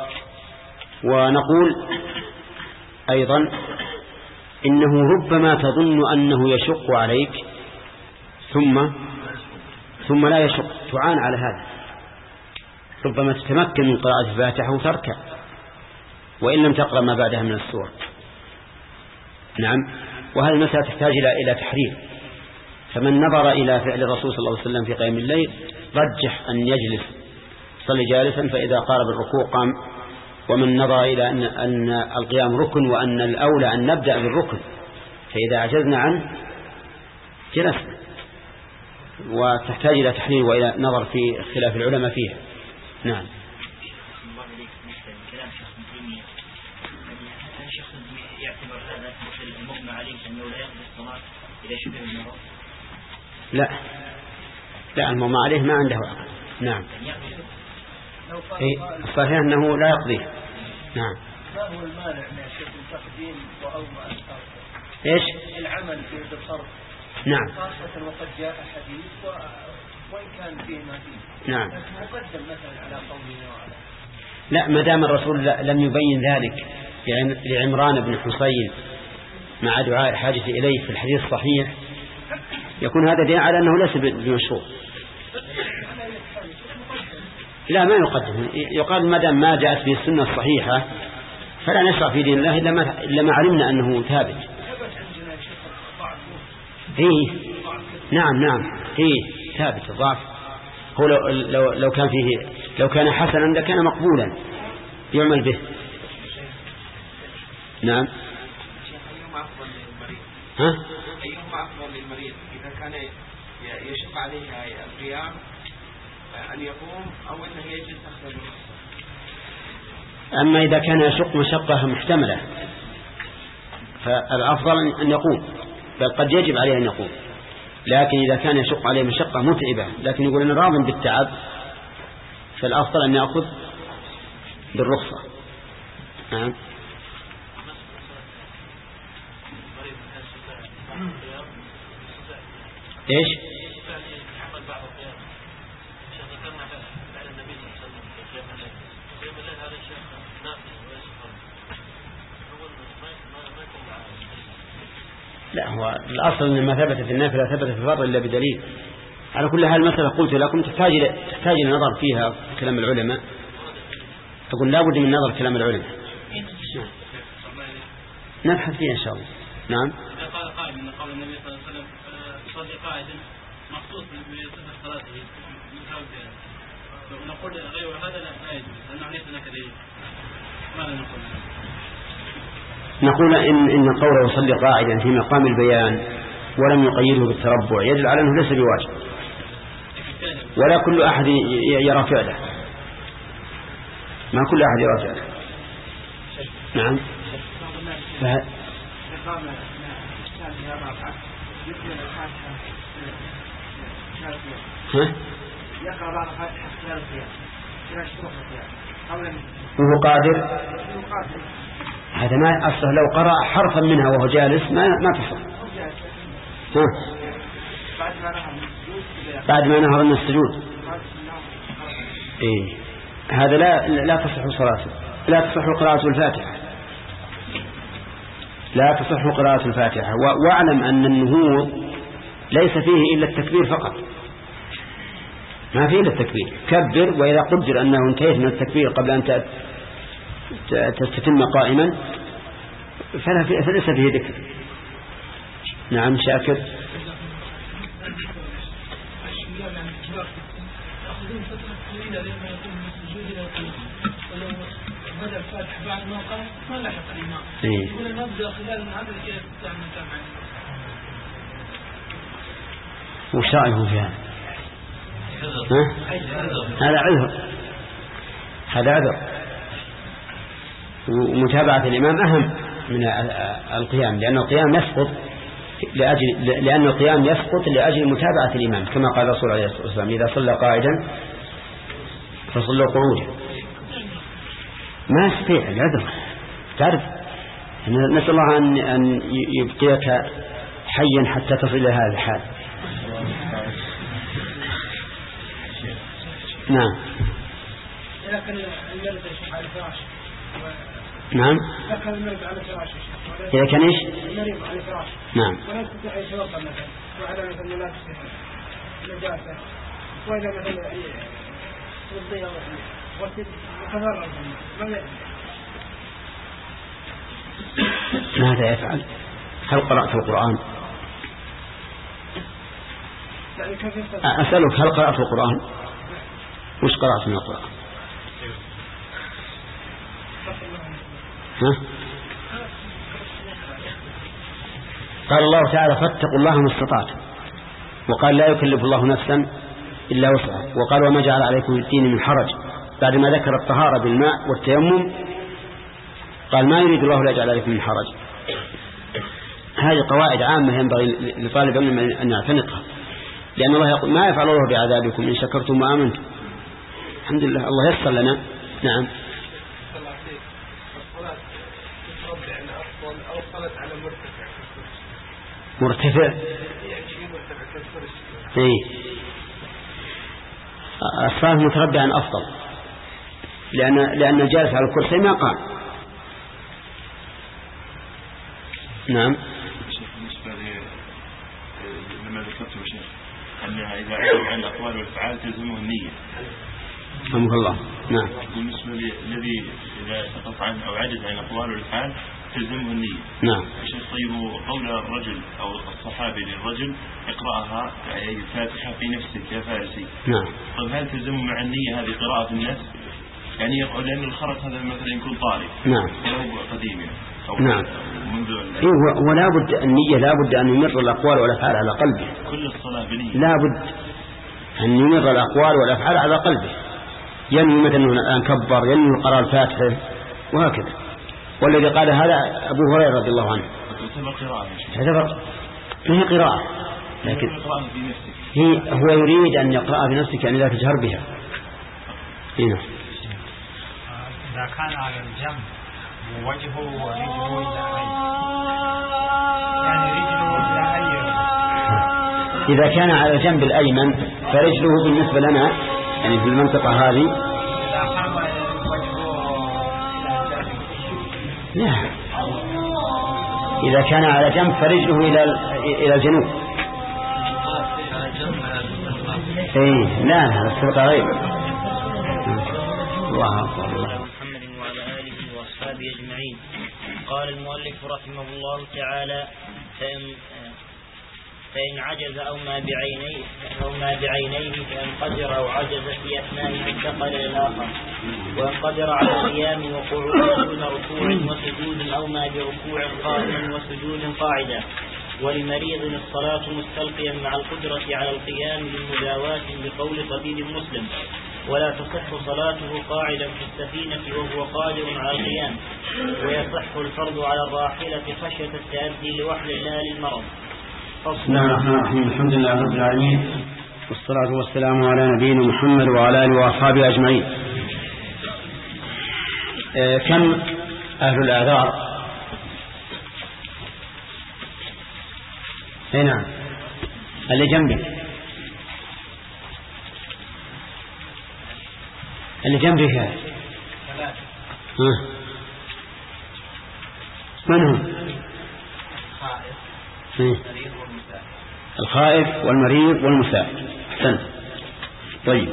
ونقول أيضا إنه ربما تظن أنه يشق عليك ثم ثم لا يشق، تعان على هذا، ربما تتمكن من قراءة الفاتحة وتركع وإن لم تقرأ ما بعدها من السور. نعم. وهذه المسألة تحتاج إلى إلى تحرير، فمن نظر إلى فعل الرسول صلى الله عليه وسلم في قيام الليل رجح أن يجلس صلي جالسا فإذا قارب الركوع قام، ومن نظر إلى أن, أن القيام ركن وأن الأولى أن نبدأ بالركن فإذا عجزنا عنه جلسنا، وتحتاج إلى تحليل وإلى نظر في خلاف العلماء فيها. نعم. لا لا المغمى عليه ما عنده عقل. نعم. إيه الصحيح أنه لا يقضيه. نعم. ما هو المانع من الشيخ التقديم وأومأ الأرض؟ إيش؟ العمل في الصرف. نعم. خاصة وقد جاء حديث و... وإن كان فيه ما فيه. نعم. مقدم مثلا على قولنا وعلى. لا، ما دام الرسول لم يبين ذلك لعمران بن حسين مع دعاء حاجة إليه في الحديث الصحيح يكون هذا دين على أنه ليس بمشروع. لا ما يقدم، يقال ما دام ما جاءت به السنة الصحيحة فلا نشرع في دين الله إلا ما, إلا ما علمنا أنه ثابت. إيه نعم نعم إيه ثابت الضعف. هو لو, لو, لو كان فيه لو كان حسنا لكان مقبولا يعمل به. نعم. ها؟ أيهما أفضل للمريض إذا كان يشق عليه القيام أن يقوم أو أنه يجلس أخذ الرخصة؟ أما إذا كان يشق مشقة محتملة فالأفضل أن يقوم، بل قد يجب عليه أن يقوم. لكن إذا كان يشق عليه مشقة متعبة لكن يقول أنا راض بالتعب فالأفضل أن يأخذ بالرخصة. نعم. إيش؟ لا هو الأصل أن ما ثبت في النافلة لا ثبت في الفرض إلا بدليل. على كل حال المسألة قلت لكم تحتاج تحتاج إلى نظر فيها في كلام العلماء. أقول لا بد من نظر في كلام العلماء. نبحث فيها إن شاء الله. نعم. قال قائل من قول النبي صلى الله عليه وسلم صلي قاعدا مخصوص بصفة صلاته ونقول غير هذا لا يجوز لأنه ليس هناك دليل. ماذا نقول؟ نقول إن إن قوله يصلي قاعدا في مقام البيان ولم يقيده بالتربع يدل على أنه ليس بواجب ولا كل أحد يرى فعله. ما كل أحد يرى فعله. نعم. فه... ها؟ يقرأ بعض الفاتحة خلال القيام خلال شروط القيام وهو قادر. هذا ما أصله لو قرأ حرفا منها وهو جالس ما ما تصح. ها؟ بعد ما نهر من السجود. إيه هذا لا لا تصح صلاته لا تصح قراءة الفاتحة لا تصح قراءة الفاتحة. واعلم أن النهوض ليس فيه إلا التكبير فقط ما فيه إلا التكبير. كبر وإذا قدر أنه انتهيت من التكبير قبل أن تتم قائما فليس فيه ذكر. نعم شاكر. بدأ الفاتح بعد ما قام ما لحق الإمام يقول نبدأ خلال هذا الكيف تعمل تابعا. وش رأيه في هذا؟ هذا عذر هذا عذر ومتابعة الإمام أهم من القيام لأن القيام يسقط لأجل لأن القيام يسقط لأجل متابعة الإمام كما قال الرسول عليه الصلاة والسلام إذا صلى قاعدا فصلوا قعودا. ما يستطيع العذر تعرف نسأل الله أن أن يبقيك حيا حتى تصل إلى هذا الحال. نعم. نعم. إذا كان إيش؟ نعم. ولا يستطيع أن يتوقف مثلا وعلى مثلا لا تستطيع نجاسة وإذا مثلا يضيع وتتفرغ ماذا يفعل؟ هل قرأت القرآن؟ أسألك هل قرأت القرآن؟ وش قرأت من القرآن؟ ها؟ قال الله تعالى فاتقوا الله ما استطعتم وقال لا يكلف الله نفسا إلا وسعها وقال وما جعل عليكم في الدين من حرج بعد ما ذكر الطهارة بالماء والتيمم قال ما يريد الله لا يجعل عليكم من حرج. هذه قواعد عامة ينبغي لطالب العلم أن يعتنقها لأن الله يقول ما يفعل الله بعذابكم إن شكرتم وآمنتم. الحمد لله الله يسر لنا. نعم. مرتفع ايه الصلاة متربعا أفضل لأن لأن الجالس على الكرسي ما قام. نعم. لما ذكرت يا شيخ أنها إذا عرف عن الأقوال والأفعال تلزمه النية. رحمه الله. نعم. بالنسبة للذي إذا سقط عنه أو عجز عن الأقوال والأفعال تلزمه النية. نعم. الشيخ طيب قول الرجل أو الصحابي للرجل اقرأها يعني الفاتحة في نفسك يا فارسي. نعم. طيب هل تلزمه مع النية هذه قراءة الناس؟ يعني يقول لأن الخرط هذا مثلا يكون طارئ. نعم. أو قديم يعني. نعم. إيه ولا بد النية لا بد أن يمر الأقوال والأفعال على قلبه. كل الصلاة بنية. لا بد أن يمر الأقوال والأفعال على قلبه ينوي مثلا الآن كبر ينوي قراءة الفاتحة وهكذا. والذي قال هذا أبو هريرة رضي الله عنه. تعتبر ما هي قراءة لكن هي هو يريد أن يقرأ بنفسك يعني لا تجهر بها. هنا. إذا كان على الجنب ووجهه ورجله إلى يعني رجله إلى إذا كان على الجنب الأيمن فرجله بالنسبة لنا يعني في المنطقة هذه لا إذا كان على جنب فرجله إلى إلى الجنوب. إيه لا هذا السبق غير. الله أكبر. محمد وعلى آله وأصحابه أجمعين. قال المؤلف رحمه الله تعالى: فإن فإن عجز أو ما بعينيه أو ما بعينيه فإن قدر أو عجز في أثنائه انتقل إلى الآخر. وإن قدر على القيام وقعود دون ركوع وسجود أو ما بركوع قائما وسجود قاعدا. ولمريض الصلاة مستلقيا مع القدرة على القيام بالمداواة بقول طبيب مسلم، ولا تصح صلاته قاعدا في السفينة وهو قادر على القيام. ويصح الفرض على الراحلة خشية التأدي لوحل لا للمرض. بسم الله الرحمن الرحيم. الحمد لله رب العالمين، والصلاة والسلام على نبينا محمد وعلى آله وأصحابه أجمعين. آه كم أهل الأعذار؟ هنا اللي جنبك، اللي جنبك ثلاثة. من هم؟ الخائف والمريض والمسافر. أحسنت. طيب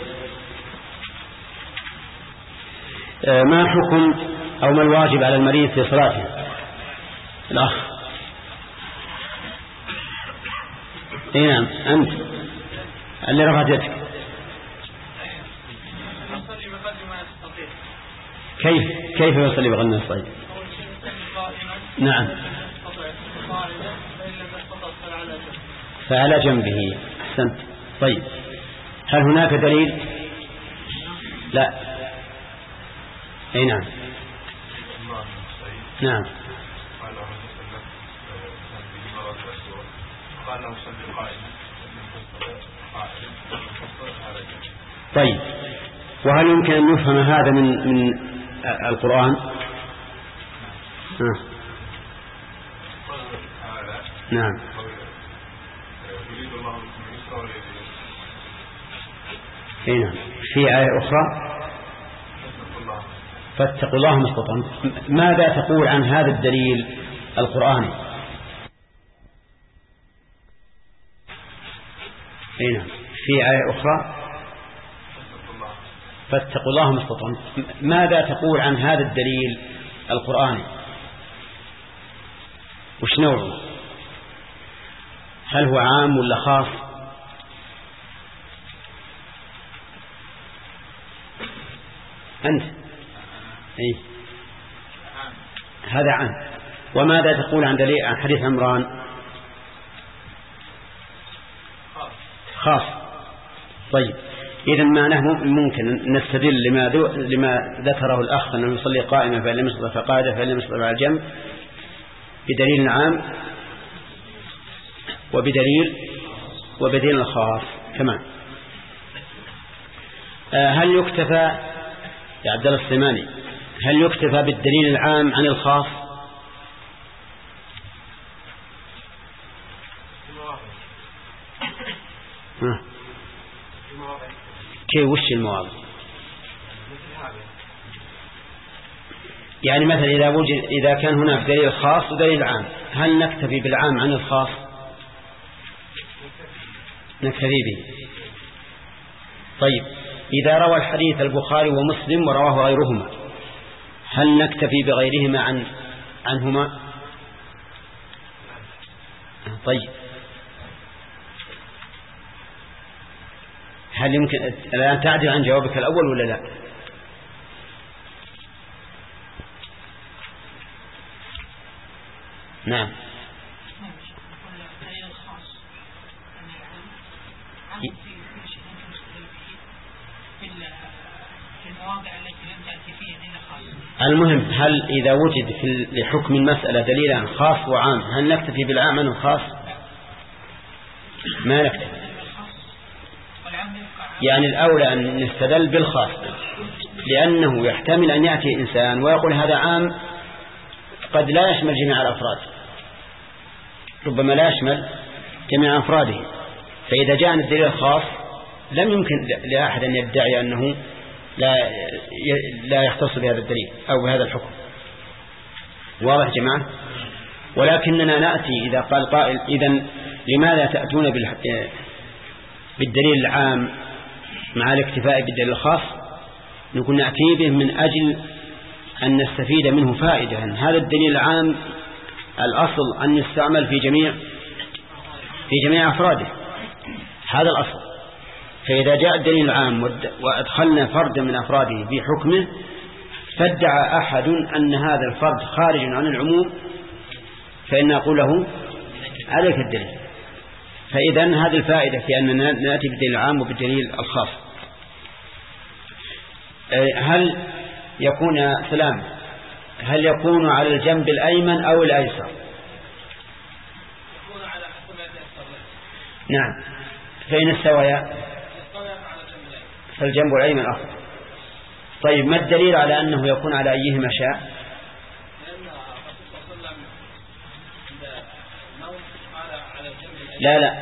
آه ما حكم أو ما الواجب على المريض في صلاته؟ الأخ. اي نعم أنت اللي رفعت يدك. كيف كيف يصلي بغنى الصيد؟ نعم فعلى جنبه. أحسنت. طيب هل هناك دليل؟ لا. اي نعم نعم طيب وهل يمكن أن يفهم هذا من من القرآن؟ آه. نعم هنا في آية أخرى فاتقوا الله ما استطعتم. ماذا تقول عن هذا الدليل القرآني؟ هنا في آية أخرى فاتقوا الله ما استطعتم. ماذا تقول عن هذا الدليل القرآني؟ وش نوعه؟ هل هو عام ولا خاص؟ أنت إيه؟ هذا عام. وماذا تقول عن دليل عن حديث عمران؟ خاص. طيب إذن معناه ممكن نستدل لما, لما ذكره الأخ أنه يصلي قائما فإن لم يستطع فقاعدة فإن لم يستطع على الجنب بدليل عام وبدليل وبدليل خاص كمان. هل يكتفى يا عبد الله السليماني هل يكتفى بالدليل العام عن الخاص؟ كيف وش المواضع؟ يعني مثلا إذا وجد إذا كان هناك دليل خاص ودليل عام هل نكتفي بالعام عن الخاص؟ نكتفي به. طيب إذا روى الحديث البخاري ومسلم ورواه غيرهما هل نكتفي بغيرهما عن عنهما؟ طيب هل يمكن الآن تعدل عن جوابك الأول ولا لا؟ نعم المهم هل إذا وجد في لحكم المسألة دليلا خاص وعام هل نكتفي بالعام عن الخاص؟ ما نكتفي. يعني الأولى أن نستدل بالخاص لأنه يحتمل أن يأتي إنسان ويقول هذا عام قد لا يشمل جميع الأفراد، ربما لا يشمل جميع أفراده. فإذا جاء الدليل الخاص لم يمكن لأحد أن يدعي أنه لا لا يختص بهذا الدليل أو بهذا الحكم. واضح جماعة؟ ولكننا نأتي إذا قال قائل إذن لماذا تأتون بالدليل العام مع الاكتفاء بالدليل الخاص؟ نقول نأتي به من أجل أن نستفيد منه فائدة. هذا الدليل العام الأصل أن يستعمل في جميع في جميع أفراده، هذا الأصل. فإذا جاء الدليل العام وأدخلنا فردا من أفراده في حكمه فادعى أحد أن هذا الفرد خارج عن العموم، فإن نقول له عليك الدليل. فإذا هذه الفائدة في أننا نأتي بالدليل العام وبالدليل الخاص. هل يكون سلام هل يكون على الجنب الأيمن أو الأيسر؟ يكون على حسب ما يتيسر له. نعم، فإن استويا فالجنب الأيمن أفضل. طيب ما الدليل على أنه يكون على أيهما شاء؟ لأن الرسول صلى الله عليه وسلم على الجنب الأيمن. لا لا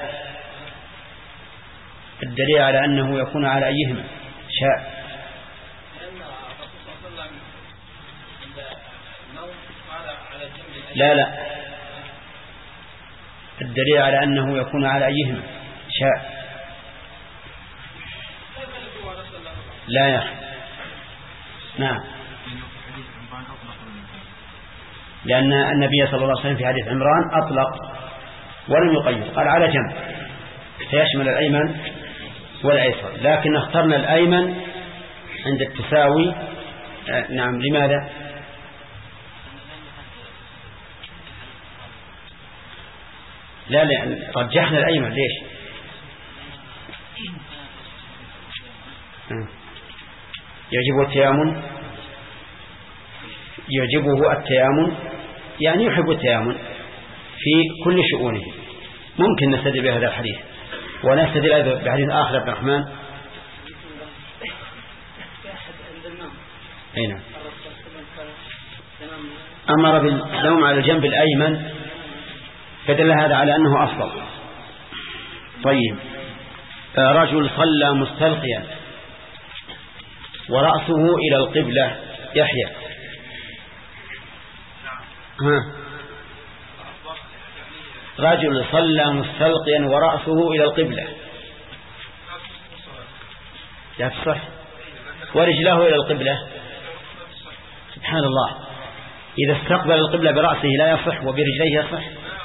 الدليل على أنه يكون على أيهما شاء. لا لا الدليل على أنه يكون على أيهما شاء. لا يا أخي. نعم، لأن النبي صلى الله عليه وسلم في حديث عمران أطلق ولم يقيد، قال على جنب فيشمل الأيمن والأيسر، لكن اخترنا الأيمن عند التساوي. نعم، لماذا؟ لا لا رجحنا الأيمن. ليش؟ يعجبه التيامن يعجبه التيامن يعني يحب التيامن في كل شؤونه. ممكن نستدل بهذا الحديث، ونستدل أيضا بحديث آخر عبد الرحمن. أين أمر بالنوم على الجنب الأيمن فدل هذا على أنه أفضل. طيب، رجل صلى مستلقيا ورأسه إلى القبلة، يحيى ها رجل صلى مستلقيا ورأسه إلى القبلة يصح، ورجله إلى القبلة. سبحان الله، إذا استقبل القبلة برأسه لا يصح وبرجليه يصح.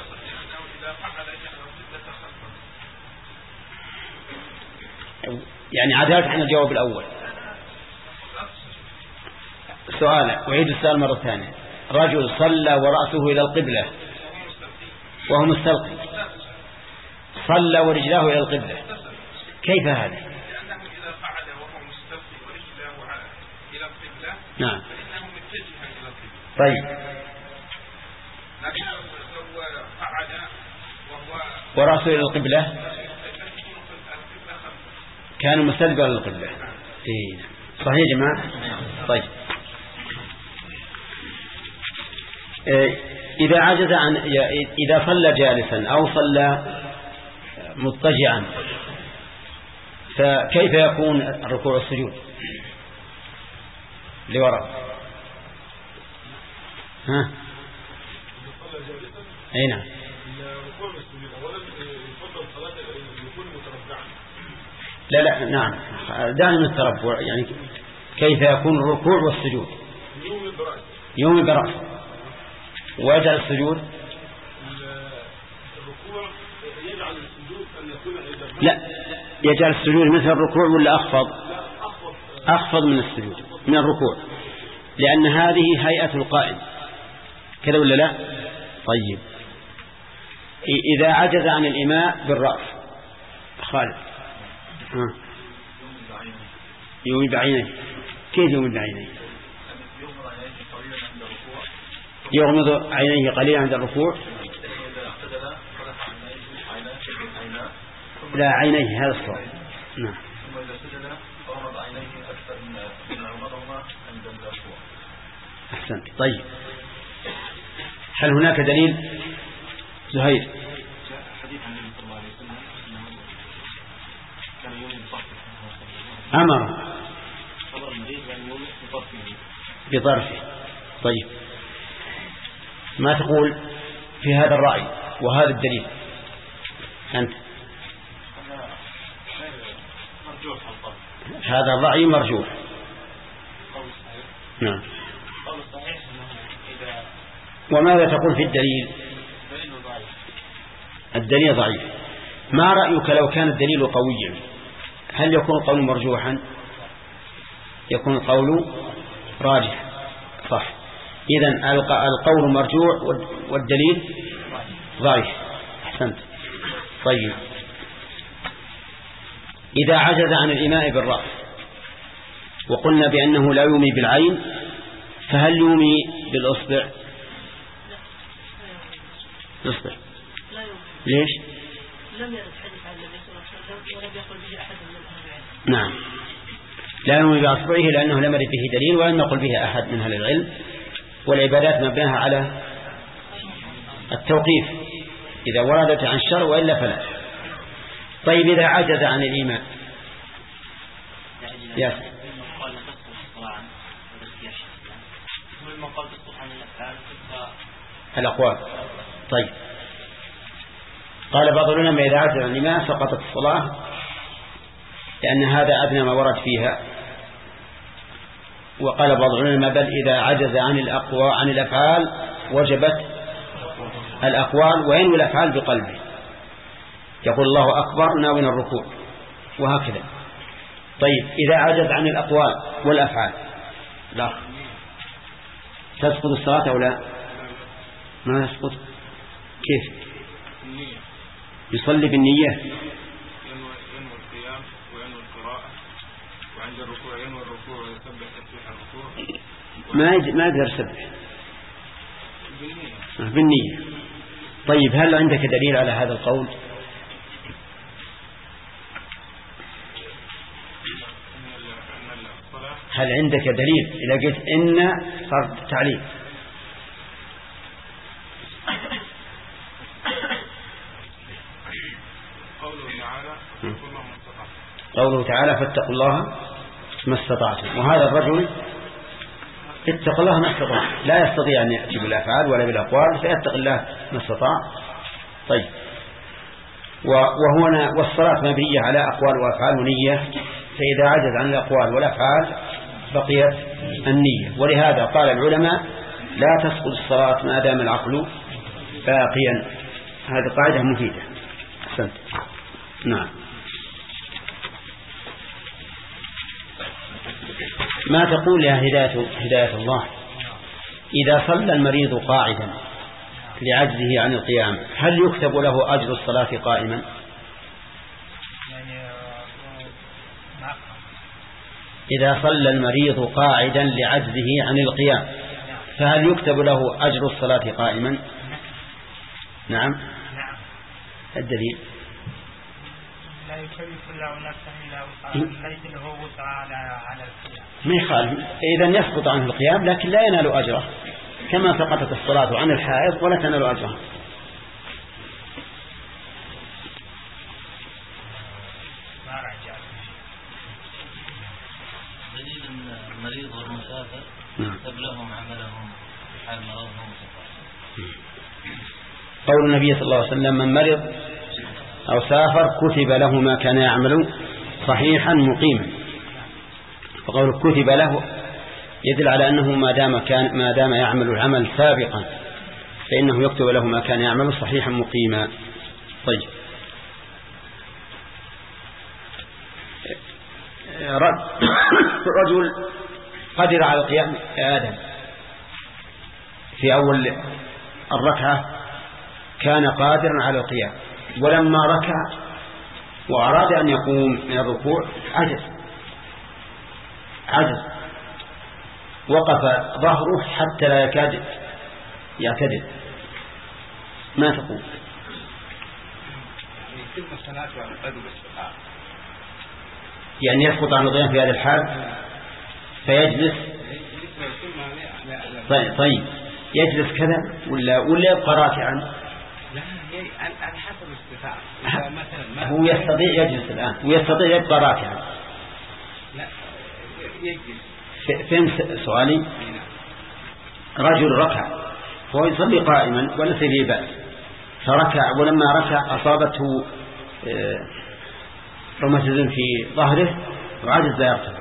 يعني عدالة عن الجواب الأول. سؤال، أعيد السؤال مرة ثانية. رجل صلى ورأسه إلى القبلة وهو مستلقي، صلى ورجلاه إلى القبلة، كيف هذا؟ لأنه إذا قعد وهو مستلقي ورجلاه إلى القبلة نعم فإنه متجها إلى القبلة. طيب، لكن لو قعد وهو ورأسه إلى القبلة كان مستدبرا للقبلة. إيه صحيح يا جماعة. طيب، إذا عجز عن إذا صلى جالسا أو صلى مضطجعا فكيف يكون الركوع والسجود لوراء؟ ها أي نعم. لا لا نعم، دعني من التربع. يعني كيف يكون الركوع والسجود؟ يوم برأس ويجعل السجود. الركوع يجعل السجود أن يكون لا، يجعل السجود مثل الركوع ولا أخفض؟ أخفض من السجود من الركوع، لأن هذه هيئة القائم كذا ولا لا؟ طيب، إذا عجز عن الإيماء بالرأس خالد ها يومي بعينيه. كيف يومي بعينيه؟ يغمض عينيه قليلا عند الركوع. لا، عينيه، هذا الصواب. نعم. ثم إذا سجد غمض عينيه أكثر من غمضهما عند الركوع. أحسنت. طيب، هل هناك دليل؟ زهير. حديث عن النبي صلى الله عليه وسلم كان يوم بطرفه. أمر خبر المريض يعني يوم بطرفه. بطرفه. طيب، ما تقول في هذا الرأي وهذا الدليل؟ أنت هذا الرأي مرجوح. نعم. وماذا تقول في الدليل؟ الدليل ضعيف. ما رأيك لو كان الدليل قويا هل يكون القول مرجوحا؟ يكون القول راجح. صح. إذن القول مرجوح والدليل ضعيف. أحسنت. طيب إذا عجز عن الإيماء بالرأس وقلنا بأنه لا يومي بالعين فهل يومي بالأصبع؟ الأصبع ليش؟ لم يرد حديث عن النبي صلى الله عليه وسلم ولم يقل به أحد من أهل العلم. نعم. لا يومي بأصبعه لأنه لم يرد به دليل ولم يقل به أحد من أهل العلم. والعبادات مبناها على التوقيف إذا وردت عن الشرع وإلا فلا. طيب إذا عجز عن الإيمان يا الأقوال. طيب قال بعض العلماء إذا عجز عن الإيمان سقطت الصلاة لأن هذا أدنى ما ورد فيها. وقال بعض العلماء بل إذا عجز عن الأقوى عن الأفعال وجبت الأقوال وينوي الأفعال بقلبه يقول الله أكبر ناوي الركوع وهكذا. طيب إذا عجز عن الأقوال والأفعال لا تسقط الصلاة أو لا؟ ما يسقط. كيف؟ يصلي بالنية ينوي القيام وينوي القراءة وعند الركوع ينوي الركوع ويسبح تسبيح الركوع ما يد... ما يقدر يسبح بالنية. بالنية. طيب هل عندك دليل على هذا القول؟ هل عندك دليل؟ إذا قلت إن صار تعليل. قوله تعالى فاتقوا الله ما استطعتم. وهذا الرجل اتق الله ما استطاع لا يستطيع أن يأتي بالأفعال ولا بالأقوال فيتق الله ما استطاع. طيب وهنا والصلاة مبنية على أقوال وأفعال ونية فإذا عجز عن الأقوال والأفعال بقيت النية. ولهذا قال العلماء لا تسقط الصلاة ما دام العقل باقيا. هذه قاعدة مفيدة. أحسنت. نعم. ما تقول يا هداية, هداية الله إذا صلى المريض قاعدا لعجزه عن القيام هل يكتب له أجر الصلاة قائما؟ إذا صلى المريض قاعدا لعجزه عن القيام فهل يكتب له أجر الصلاة قائما؟ نعم. الدليل لا يكلف الله نفسا إلا وسعها ليس له وسع على القيام. ما يخالف. إذن يسقط عنه القيام لكن لا ينال أجره كما سقطت الصلاة عن الحائض ولا تنال أجره. دليل المريض والمسافر يكتب لهم عملهم في حال مرضهم. قول النبي صلى الله عليه وسلم من مرض أو سافر كتب له ما كان يعمل صحيحا مقيما. فقول كتب له يدل على أنه ما دام كان ما دام يعمل العمل سابقا فإنه يكتب له ما كان يعمل صحيحا مقيما. طيب رجل قدر على القيام آدم في أول الركعة كان قادرا على القيام ولما ركع وأراد أن يقوم من الركوع عجز عجز وقف ظهره حتى لا يكاد يعتدل. ما تقول؟ يعني يسقط عن القيام في هذا الحال فيجلس. طيب, طيب. يجلس كذا ولا ولا يبقى راكعا؟ لا على حسب استطاعته. مثلا هو يستطيع يجلس الآن ويستطيع يبقى راكعا. لا يجلس. فين سؤالي؟ رجل ركع هو يصلي قائما وليس فيه بأس، فركع ولما ركع أصابته روماتيزم في ظهره وعجز لا يرتفع،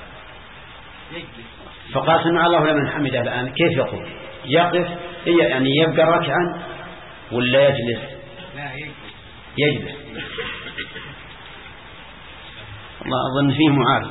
فقال سمع الله لمن حمده. الآن كيف يقول؟ يقف يعني يبقى ركعا ولا يجلس؟ يجلس. الله أظن فيه معارض.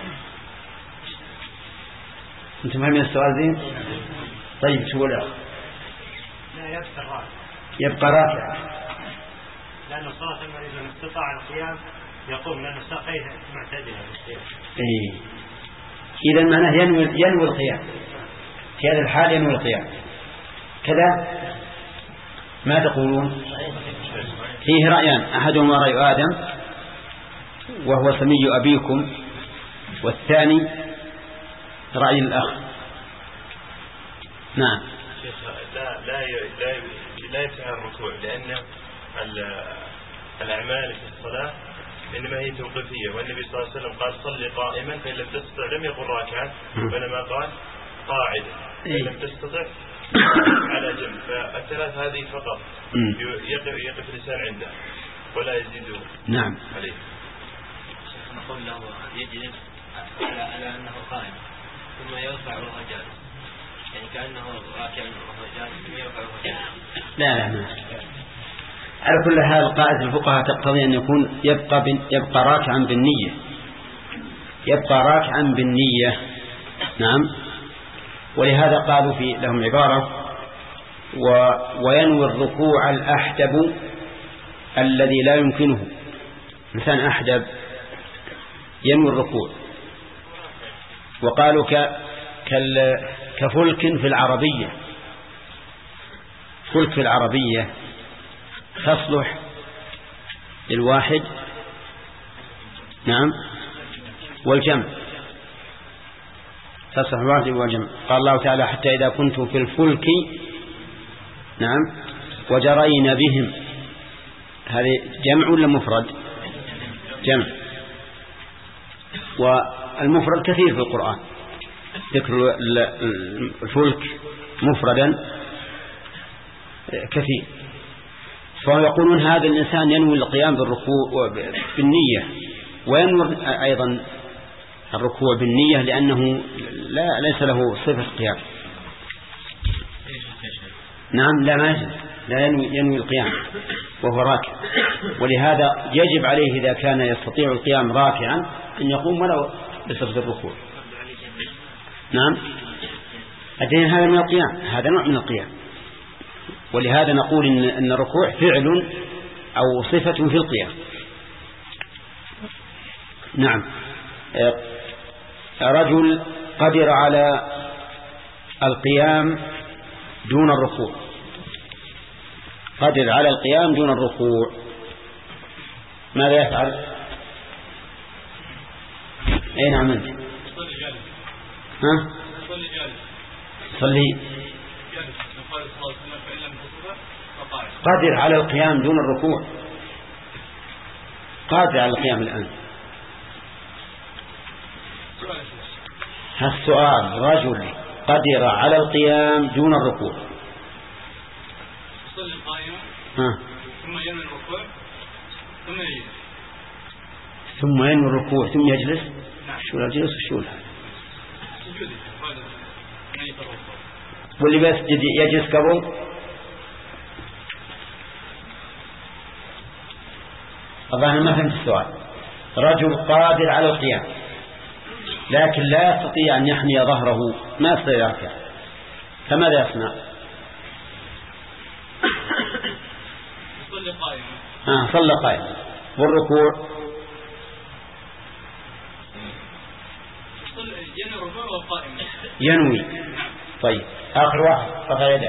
أنتم فاهمين السؤال زين؟ طيب شو الأخ؟ لا يبقى راكع. يبقى راكع لأن صلاة المريض من استطاع القيام يقوم لأن ساقيه معتدلة بالقيام. إيه. إذا معناه ينوي ينوي القيام في هذا الحال، ينوي القيام كذا. ما تقولون؟ فيه رأيان، أحدهما رأي آدم وهو سمي أبيكم، والثاني رأي الأخ. نعم. لا لا لا لا يسعى الركوع، لأن الأعمال في الصلاة إنما هي توقيفية، والنبي صلى الله عليه وسلم قال صلي قائما فإن لم تستطع لم يقل راكعا، بينما قال قاعد فإن لم تستطع على جنب. فالثلاث هذه فقط يقف يقف الإنسان عنده ولا يزيد. نعم. عليه. نقول له يجلس على على أنه قائم ثم يرفع وهو جالس، يعني كأنه راكع وهو جالس ثم يرفع وهو جالس. لا لا ما. على كل حال قاعدة الفقهاء تقتضي أن يكون يبقى بن يبقى راكعا بالنية، يبقى راكعا بالنية. نعم. ولهذا قالوا في لهم عبارة و وينوي الركوع الأحدب الذي لا يمكنه. إنسان أحدب ينوي الركوع، وقالوا ك كفلك في العربية، فلك في العربية تصلح للواحد نعم والجمع، تصلح الواحد والجمع. قال الله تعالى حتى إذا كنت في الفلك نعم وجرين بهم، هذه جمع ولا مفرد؟ جمع. والمفرد كثير في القرآن، ذكر الفلك مفردا كثير. فيقولون هذا الإنسان ينوي القيام بالركوع بالنية، وينوي أيضا الركوع بالنية لأنه لا ليس له صفة قيام. نعم لا ما يجب، لا ينوي, ينوي القيام وهو راكع. ولهذا يجب عليه إذا كان يستطيع القيام راكعا أن يقوم ولو بصفة الركوع. نعم. الدين هذا من القيام، هذا نوع من القيام. ولهذا نقول إن, إن الركوع فعل أو صفة في القيام. نعم. رجل قدر على القيام دون الركوع، قدر على القيام دون الركوع، ماذا يفعل؟ أين نعم أنت؟ ها؟ صلي. قادر على القيام دون الركوع، قادر على القيام الآن. السؤال رجل قدر على القيام دون الركوع، يصلي قائما ها ثم ينوي الركوع ثم يجلس ثم ينوي الركوع ثم يجلس. نعم. شو الجلوس وشو هذا؟ سجود هذا نية الركوع. واللي بيسجد يجلس قبل. أظن ما فهمت السؤال. رجل قادر على القيام لكن لا يستطيع أن يحني ظهره، ما يستطيع يركع، فماذا يصنع؟ يصلي قائما. آه صلى قائما. والركوع ينوي الركوع والقائم. ينوي. طيب آخر واحد رفع يده.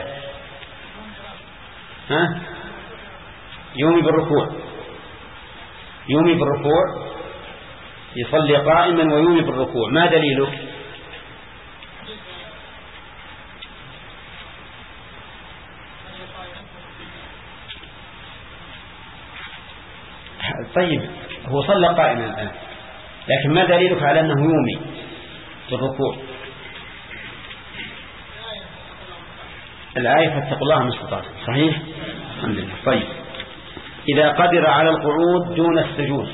ها يومي بالركوع، يومي بالركوع، يصلي قائما ويومي بالركوع. ما دليلك؟ طيب هو صلى قائما الآن، لكن ما دليلك على أنه يومي بالركوع؟ الآية فاتقوا الله ما استطعتم، صحيح؟ الحمد لله. طيب إذا قدر على القعود دون السجود.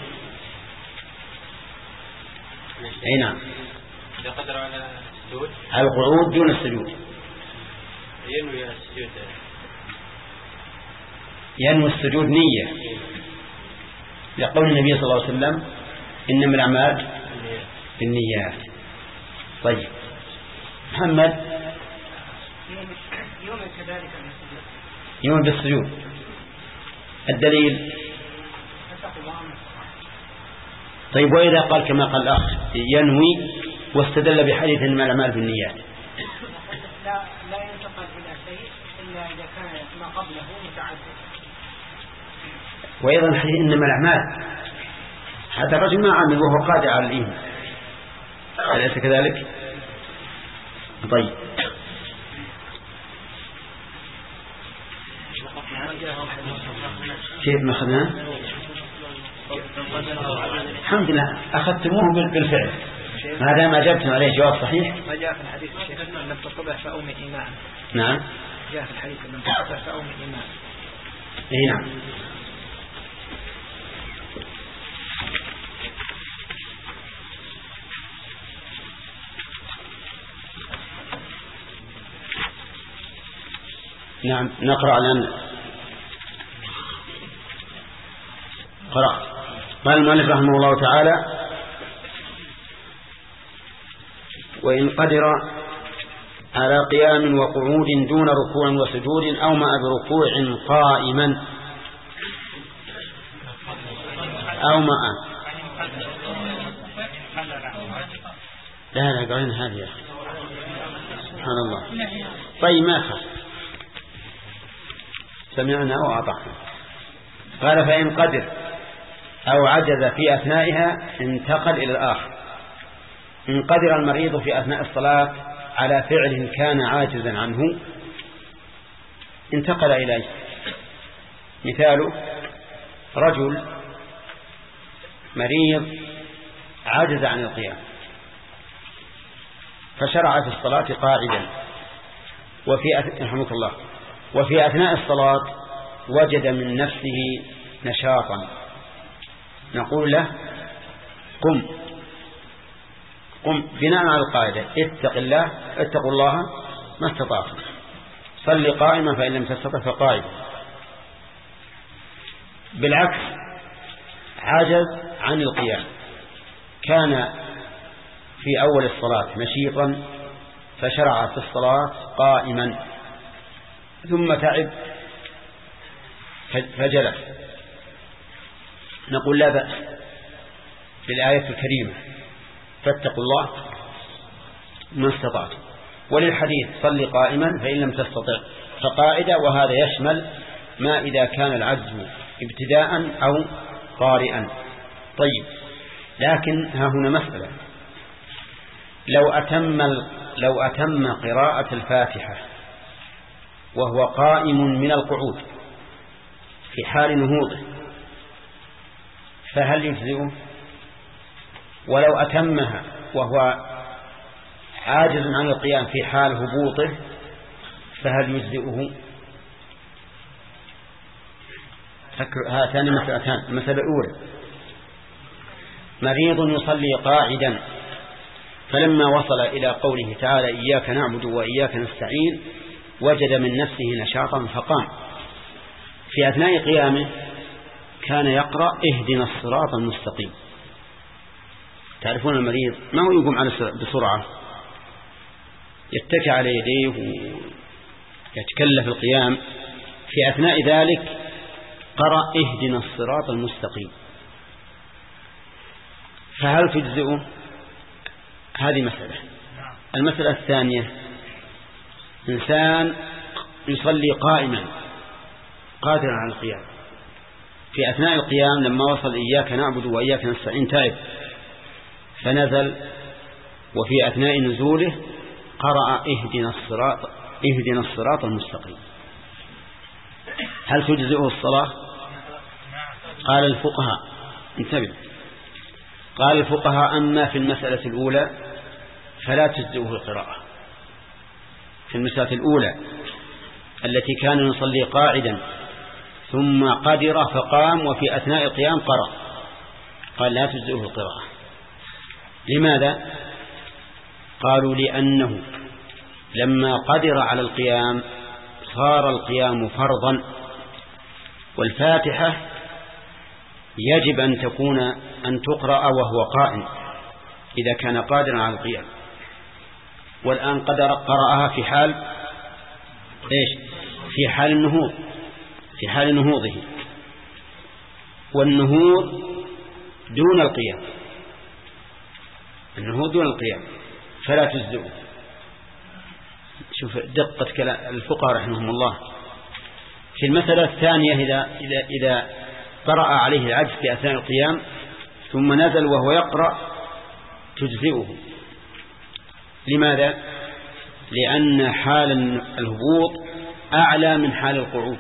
أي نعم، إذا قدر على السجود على القعود دون السجود ينوي السجود، ينوي السجود نية، لقول النبي صلى الله عليه وسلم إنما الأعمال بالنيات. طيب محمد يوم كذلك يوم بالسجود، الدليل. طيب وإذا قال كما قال الأخ ينوي واستدل بحديث إنما الأعمال بالنيات؟ لا لا ينتقل إلى شيء إلا إذا كان ما قبله متعدد. وأيضا حديث إنما الأعمال هذا الرجل ما عمل وهو قادر على الإيمان، أليس كذلك؟ طيب كيف ما أخذناه؟ الحمد لله أخذتموه بالفعل ما دام أجبتم عليه جواب صحيح. ما جاء في الحديث الشيخ لم تستطع فأومئ إيمان. نعم جاء في الحديث لم تستطع فأومئ إيمان. إيه نعم. نعم نقرأ الآن. قرأ. قال المؤلف رحمه الله تعالى: وإن قدر على قيام وقعود دون ركوع وسجود أو مع بركوع قائما أو مع لا لا قرأنا هذه يا أخي سبحان الله. طيب ما أخذ سمعنا وأطعنا. قال: فإن قدر أو عجز في أثنائها انتقل إلى الآخر. إن قدر المريض في أثناء الصلاة على فعل كان عاجزا عنه انتقل إليه. مثاله: رجل مريض عجز عن القيام فشرع في الصلاة قاعدا، وفي رحمك الله وفي أثناء الصلاة وجد من نفسه نشاطا، نقول له: قم قم بناء على القاعدة: اتق الله اتقوا الله ما استطعتم، صل قائما فإن لم تستطع فقاعدا. بالعكس عجز عن القيام، كان في أول الصلاة نشيطا فشرع في الصلاة قائما ثم تعب فجلس، نقول: لا بأس بالآية الكريمة فاتقوا الله ما استطعتم، وللحديث صل قائما فإن لم تستطع فقاعدة، وهذا يشمل ما إذا كان العجز ابتداء أو قارئا. طيب لكن ها هنا مسألة: لو أتم لو أتم قراءة الفاتحة وهو قائم من القعود في حال نهوضه فهل يجزئه؟ ولو أتمها وهو عاجز عن القيام في حال هبوطه فهل يجزئه؟ هاتان مسألتان. المسألة الأولى: مريض يصلي قاعدا فلما وصل إلى قوله تعالى إياك نعبد وإياك نستعين وجد من نفسه نشاطا فقام. في أثناء قيامه كان يقرأ اهدنا الصراط المستقيم. تعرفون المريض ما هو يقوم على بسرعة، يتكى على يديه ويتكلف القيام. في أثناء ذلك قرأ اهدنا الصراط المستقيم، فهل تجزئه؟ هذه مسألة. المسألة الثانية: إنسان يصلي قائما قادر على القيام، في أثناء القيام لما وصل إياك نعبد وإياك نستعين تعب فنزل، وفي أثناء نزوله قرأ اهدنا الصراط اهدنا الصراط المستقيم، هل تجزئه الصلاة؟ قال الفقهاء انتبه قال الفقهاء أما في المسألة الأولى فلا تجزئه القراءة. في المسألة الأولى التي كان يصلي قاعدا ثم قدر فقام وفي أثناء القيام قرأ، قال لا تجزئه القراءة. لماذا؟ قالوا لأنه لما قدر على القيام صار القيام فرضا، والفاتحة يجب أن تكون أن تقرأ وهو قائم إذا كان قادرا على القيام، والآن قدر قرأها في حال إيش؟ في حال النهوض، في حال نهوضه، والنهوض دون القيام، النهوض دون القيام فلا تجزئه. شوف دقة كلام الفقهاء رحمهم الله. في المسألة الثانية إذا, إذا, إذا طرأ عليه العجز في أثناء القيام ثم نزل وهو يقرأ تجزئه. لماذا؟ لأن حال الهبوط أعلى من حال القعود.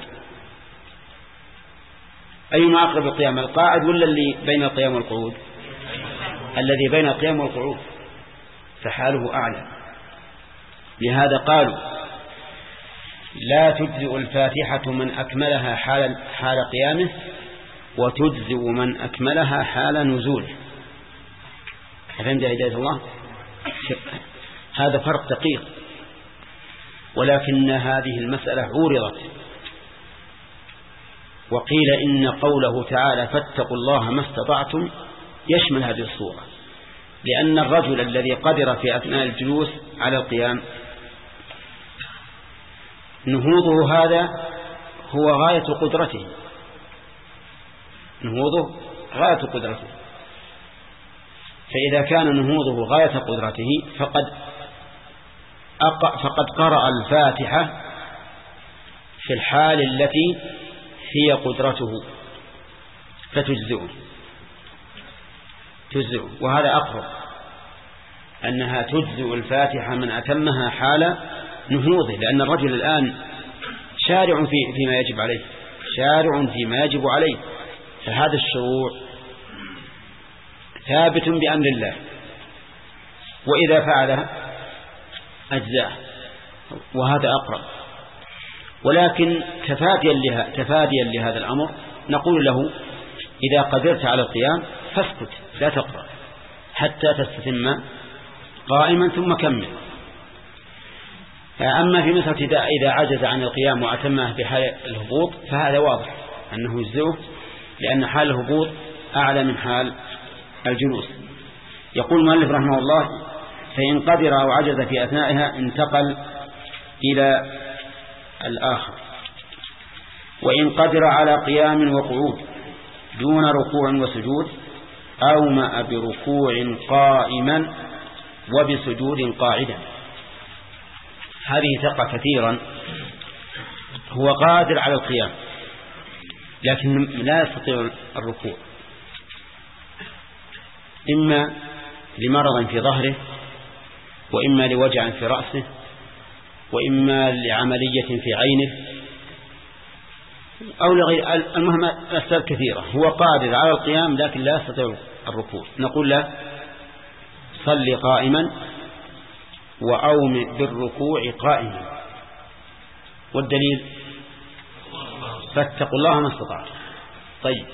أيما أقرب القيام، القاعد ولا اللي بين القيام والقعود؟ الذي بين القيام والقعود، فحاله أعلى. لهذا قالوا لا تجزئ الفاتحة من أكملها حال, حال قيامه، وتجزئ من أكملها حال نزوله. فهمت هداية الله؟ هذا فرق دقيق، ولكن هذه المسألة عورضت وقيل إن قوله تعالى فاتقوا الله ما استطعتم يشمل هذه الصورة، لأن الرجل الذي قدر في أثناء الجلوس على القيام نهوضه هذا هو غاية قدرته، نهوضه غاية قدرته، فإذا كان نهوضه غاية قدرته فقد فقد قرأ الفاتحة في الحال التي هي قدرته فتجزئه تجزئه وهذا أقرب أنها تجزئ الفاتحة من أتمها حال نهوضه، لأن الرجل الآن شارع في فيما يجب عليه، شارع فيما يجب عليه، فهذا الشروع ثابت بأمر الله، وإذا فعلها أجزاء، وهذا أقرب. ولكن تفاديا لها تفاديا لهذا الأمر نقول له إذا قدرت على القيام فاسكت لا تقرأ حتى تستتم قائما ثم كمل. أما في مسألة إذا عجز عن القيام وأتمه بحال الهبوط فهذا واضح أنه يجزئه، لأن حال الهبوط أعلى من حال الجلوس. يقول المؤلف رحمه الله فإن قدر أو عجز في أثنائها انتقل إلى الآخر. وإن قدر على قيام وقعود دون ركوع وسجود أومأ بركوع قائما وبسجود قاعدا. هذه تقع كثيرا، هو قادر على القيام لكن لا يستطيع الركوع، إما لمرض في ظهره، وإما لوجع في رأسه، وإما لعملية في عينه، أو لغير. المهم أسباب كثيرة. هو قادر على القيام لكن لا يستطيع الركوع، نقول له صل قائما وأومئ بالركوع قائما. والدليل فاتقوا الله ما استطعتم. طيب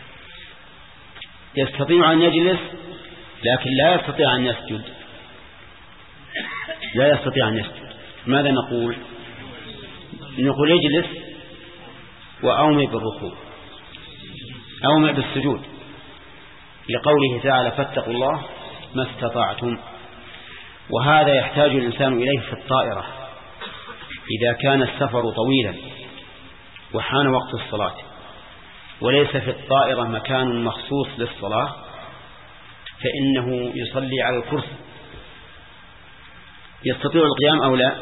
يستطيع أن يجلس لكن لا يستطيع أن يسجد، لا يستطيع أن يسجد، ماذا نقول؟ نقول يجلس وأومئ بالركوع، أومئ بالسجود، لقوله تعالى فاتقوا الله ما استطعتم. وهذا يحتاج الإنسان إليه في الطائرة إذا كان السفر طويلا وحان وقت الصلاة وليس في الطائرة مكان مخصوص للصلاة فإنه يصلي على الكرسي. يستطيع القيام أو لا؟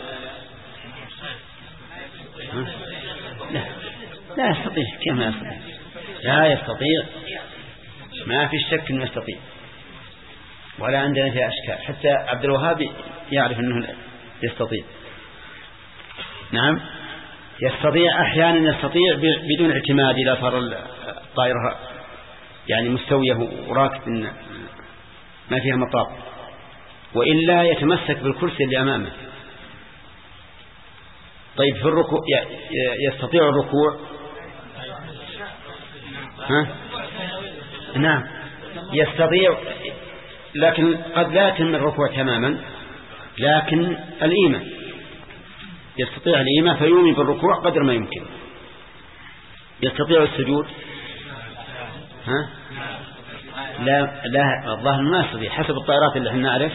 لا لا يستطيع. كيف ما يستطيع؟ لا يستطيع، ما في شك أنه يستطيع، ولا عندنا فيها أشكال. حتى عبد الوهاب يعرف أنه يستطيع. نعم يستطيع أحيانا، يستطيع بدون اعتماد إذا صار الطائرة يعني مستوية وراكب ما فيها مطار، وإلا يتمسك بالكرسي اللي أمامه. طيب في الركوع يستطيع الركوع؟ ها؟ نعم يستطيع، لكن قد لا يتم الركوع تماما، لكن الإيمان يستطيع الإيمان فيومي بالركوع قدر ما يمكن. يستطيع السجود؟ ها؟ لا لا الظاهر ما يستطيع حسب الطائرات اللي احنا نعرف.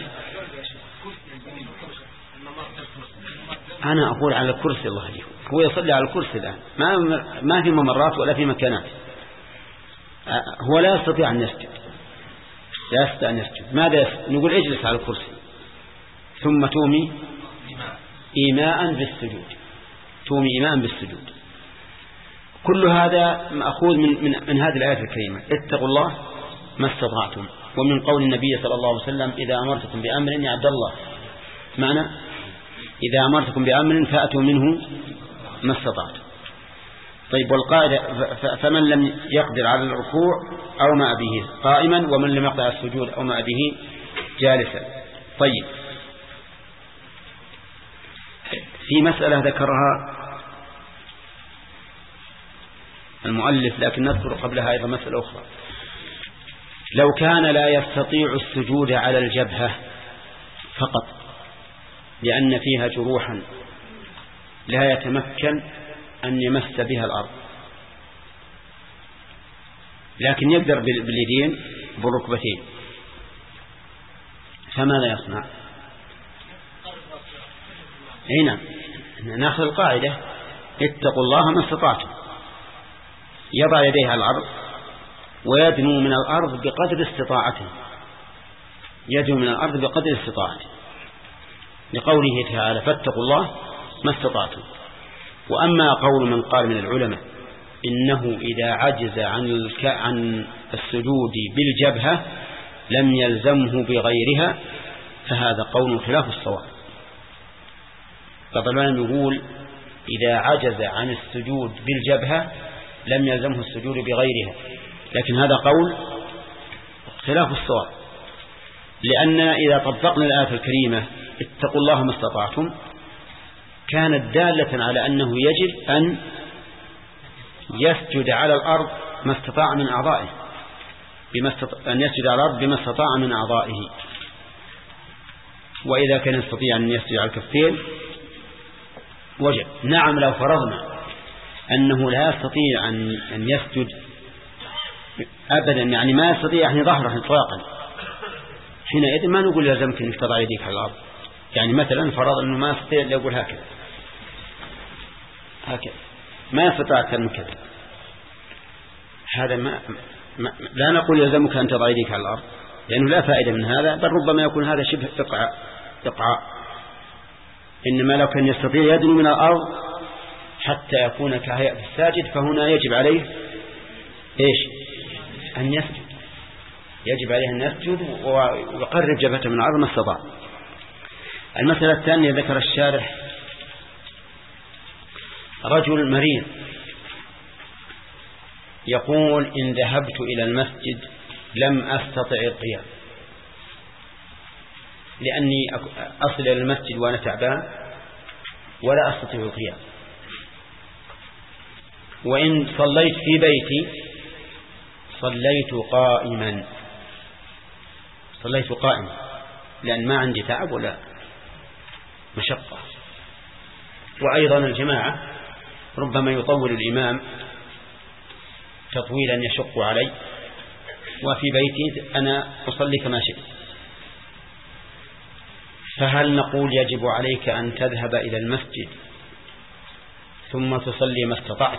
أنا أقول على الكرسي، الله عليه هو يصلي على الكرسي الآن، ما ما في ممرات ولا في مكانات. هو لا يستطيع أن يسجد، لا يستطيع أن يسجد. ماذا يستطيع؟ نقول اجلس على الكرسي ثم تومي إيماء بالسجود، تومي إيماء بالسجود. كل هذا مأخوذ من, من, من هذه الآية الكريمة: اتقوا الله ما استطعتم، ومن قول النبي صلى الله عليه وسلم: إذا أمرتكم بأمر يا عبد الله، معنى إذا أمرتكم بأمر فأتوا منه ما استطعتم. طيب والقاعدة: فمن لم يقدر على الركوع أو ما به قائما، ومن لم يقدر على السجود أو ما به جالسا. طيب في مسألة ذكرها المؤلف، لكن نذكر قبلها أيضا مسألة أخرى. لو كان لا يستطيع السجود على الجبهة فقط لأن فيها جروحا لا يتمكن أن يمس بها الأرض، لكن يقدر باليدين بالركبتين، فماذا يصنع؟ هنا نأخذ القاعدة: اتقوا الله ما استطعتم. يضع يديه على الأرض ويدنو من الأرض بقدر استطاعته، يدنو من الأرض بقدر استطاعته، لقوله تعالى: فاتقوا الله ما استطعتم. وأما قول من قال من العلماء إنه إذا عجز عن عن السجود بالجبهة لم يلزمه بغيرها، فهذا قول خلاف الصواب. طبعا يقول إذا عجز عن السجود بالجبهة لم يلزمه السجود بغيرها، لكن هذا قول خلاف الصواب، لأننا إذا طبقنا الآية الكريمة اتقوا الله ما استطعتم كانت دالة على أنه يجب أن يسجد على الأرض ما استطاع من أعضائه، بما استطاع أن يسجد على الأرض بما استطاع من أعضائه. وإذا كان يستطيع أن يسجد على الكفين وجب. نعم لو فرضنا أنه لا يستطيع أن يسجد أبدا، يعني ما يستطيع يعني ظهره إطلاقا، حينئذ ما نقول لازمك أن تضع يديك على الأرض. يعني مثلا فرض أنه ما يستطيع أن يقول هكذا هكذا، ما يستطيع أكثر من كذا، هذا ما, ما لا نقول يلزمك أن تضع يديك على الأرض، لأنه لا فائدة من هذا، بل ربما يكون هذا شبه إقعاء إقعاء. إنما لو كان يستطيع يدنو من الأرض حتى يكون كهيئة الساجد فهنا يجب عليه إيش؟ أن يسجد، يجب عليه أن يسجد ويقرب جبهته من الأرض ما استطاع. المسألة الثانية ذكر الشارح: رجل مريض يقول إن ذهبت إلى المسجد لم أستطع القيام، لأني أصل إلى المسجد وأنا تعبان ولا أستطيع القيام، وإن صليت في بيتي صليت قائما صليت قائما لأن ما عندي تعب ولا مشقة. وأيضا الجماعة ربما يطول الإمام تطويلا يشق علي، وفي بيتي أنا أصلي كما شئت، فهل نقول يجب عليك أن تذهب إلى المسجد ثم تصلي ما استطعت،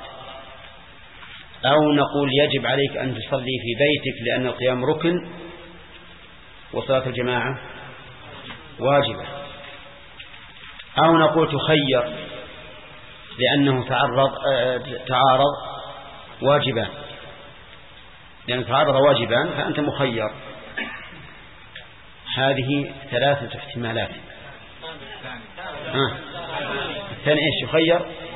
أو نقول يجب عليك أن تصلي في بيتك لأن القيام ركن وصلاة الجماعة واجبة، أو نقول تخير لأنه تعرض تعارض واجبان، لأنه تعارض واجبان فأنت مخير. هذه ثلاثة احتمالات. آه. الثاني إيش يخير؟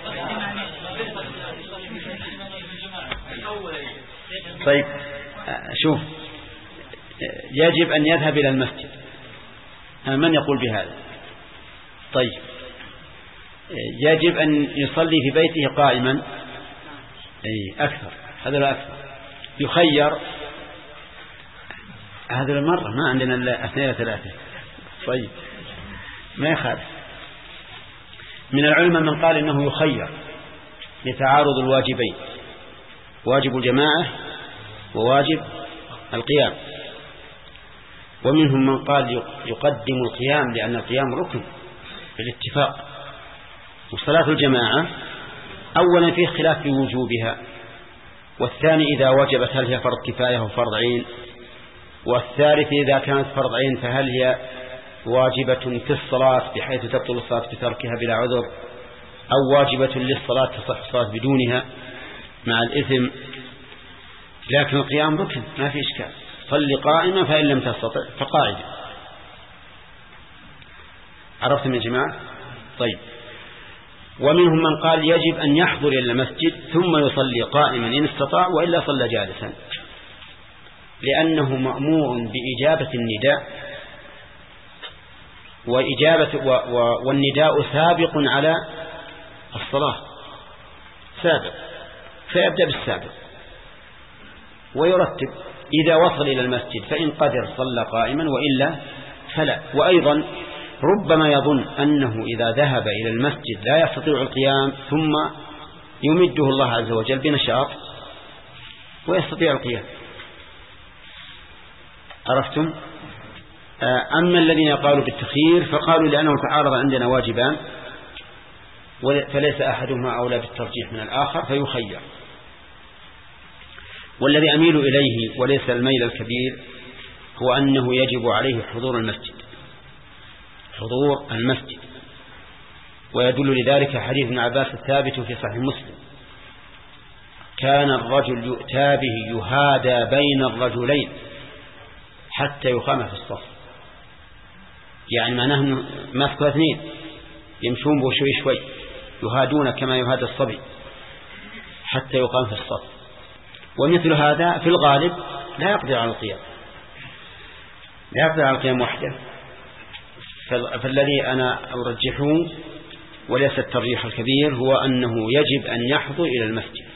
طيب شوف، يجب أن يذهب إلى المسجد، من يقول بهذا؟ طيب يجب أن يصلي في بيته قائما أي أكثر، هذا لا أكثر. يخير، هذا المرة ما عندنا إلا اثنين ثلاثة. طيب ما يخالف. من العلماء من قال إنه يخير لتعارض الواجبين، واجب الجماعة وواجب القيام. ومنهم من قال يقدم القيام لأن القيام ركن بالاتفاق. وصلاة الجماعة أولا فيه خلاف في وجوبها، والثاني إذا وجبت هل هي فرض كفاية أو فرض عين، والثالث إذا كانت فرض عين فهل هي واجبة في الصلاة بحيث تبطل الصلاة بتركها بلا عذر، أو واجبة للصلاة تصح الصلاة بدونها مع الإثم. لكن القيام ركن ما في إشكال، صل قائما فإن لم تستطع فقاعدا. عرفتم يا جماعة؟ طيب. ومنهم من قال يجب أن يحضر إلى المسجد ثم يصلي قائما إن استطاع، وإلا صلى جالسا، لأنه مأمور بإجابة النداء، وإجابة و و والنداء سابق على الصلاة، سابق، فيبدأ بالسابق ويرتب. إذا وصل إلى المسجد فإن قدر صلى قائما وإلا فلا. وأيضا ربما يظن أنه إذا ذهب إلى المسجد لا يستطيع القيام ثم يمده الله عز وجل بنشاط ويستطيع القيام. عرفتم؟ أما الذين قالوا بالتخيير فقالوا لأنه تعارض عندنا واجبان فليس أحدهما أولى بالترجيح من الآخر فيخير. والذي أميل إليه وليس الميل الكبير هو أنه يجب عليه حضور المسجد، حضور المسجد. ويدل لذلك حديث ابن عباس الثابت في صحيح مسلم: كان الرجل يؤتى به يهادى بين الرجلين حتى يقام في الصف. يعني معناه مسكوا اثنين يمشون به شوي شوي يهادون كما يهادى الصبي حتى يقام في الصف. ومثل هذا في الغالب لا يقدر على القيام، لا يقدر على القيام وحده. فالذي أنا أرجحه وليس الترجيح الكبير هو أنه يجب أن يحضر إلى المسجد،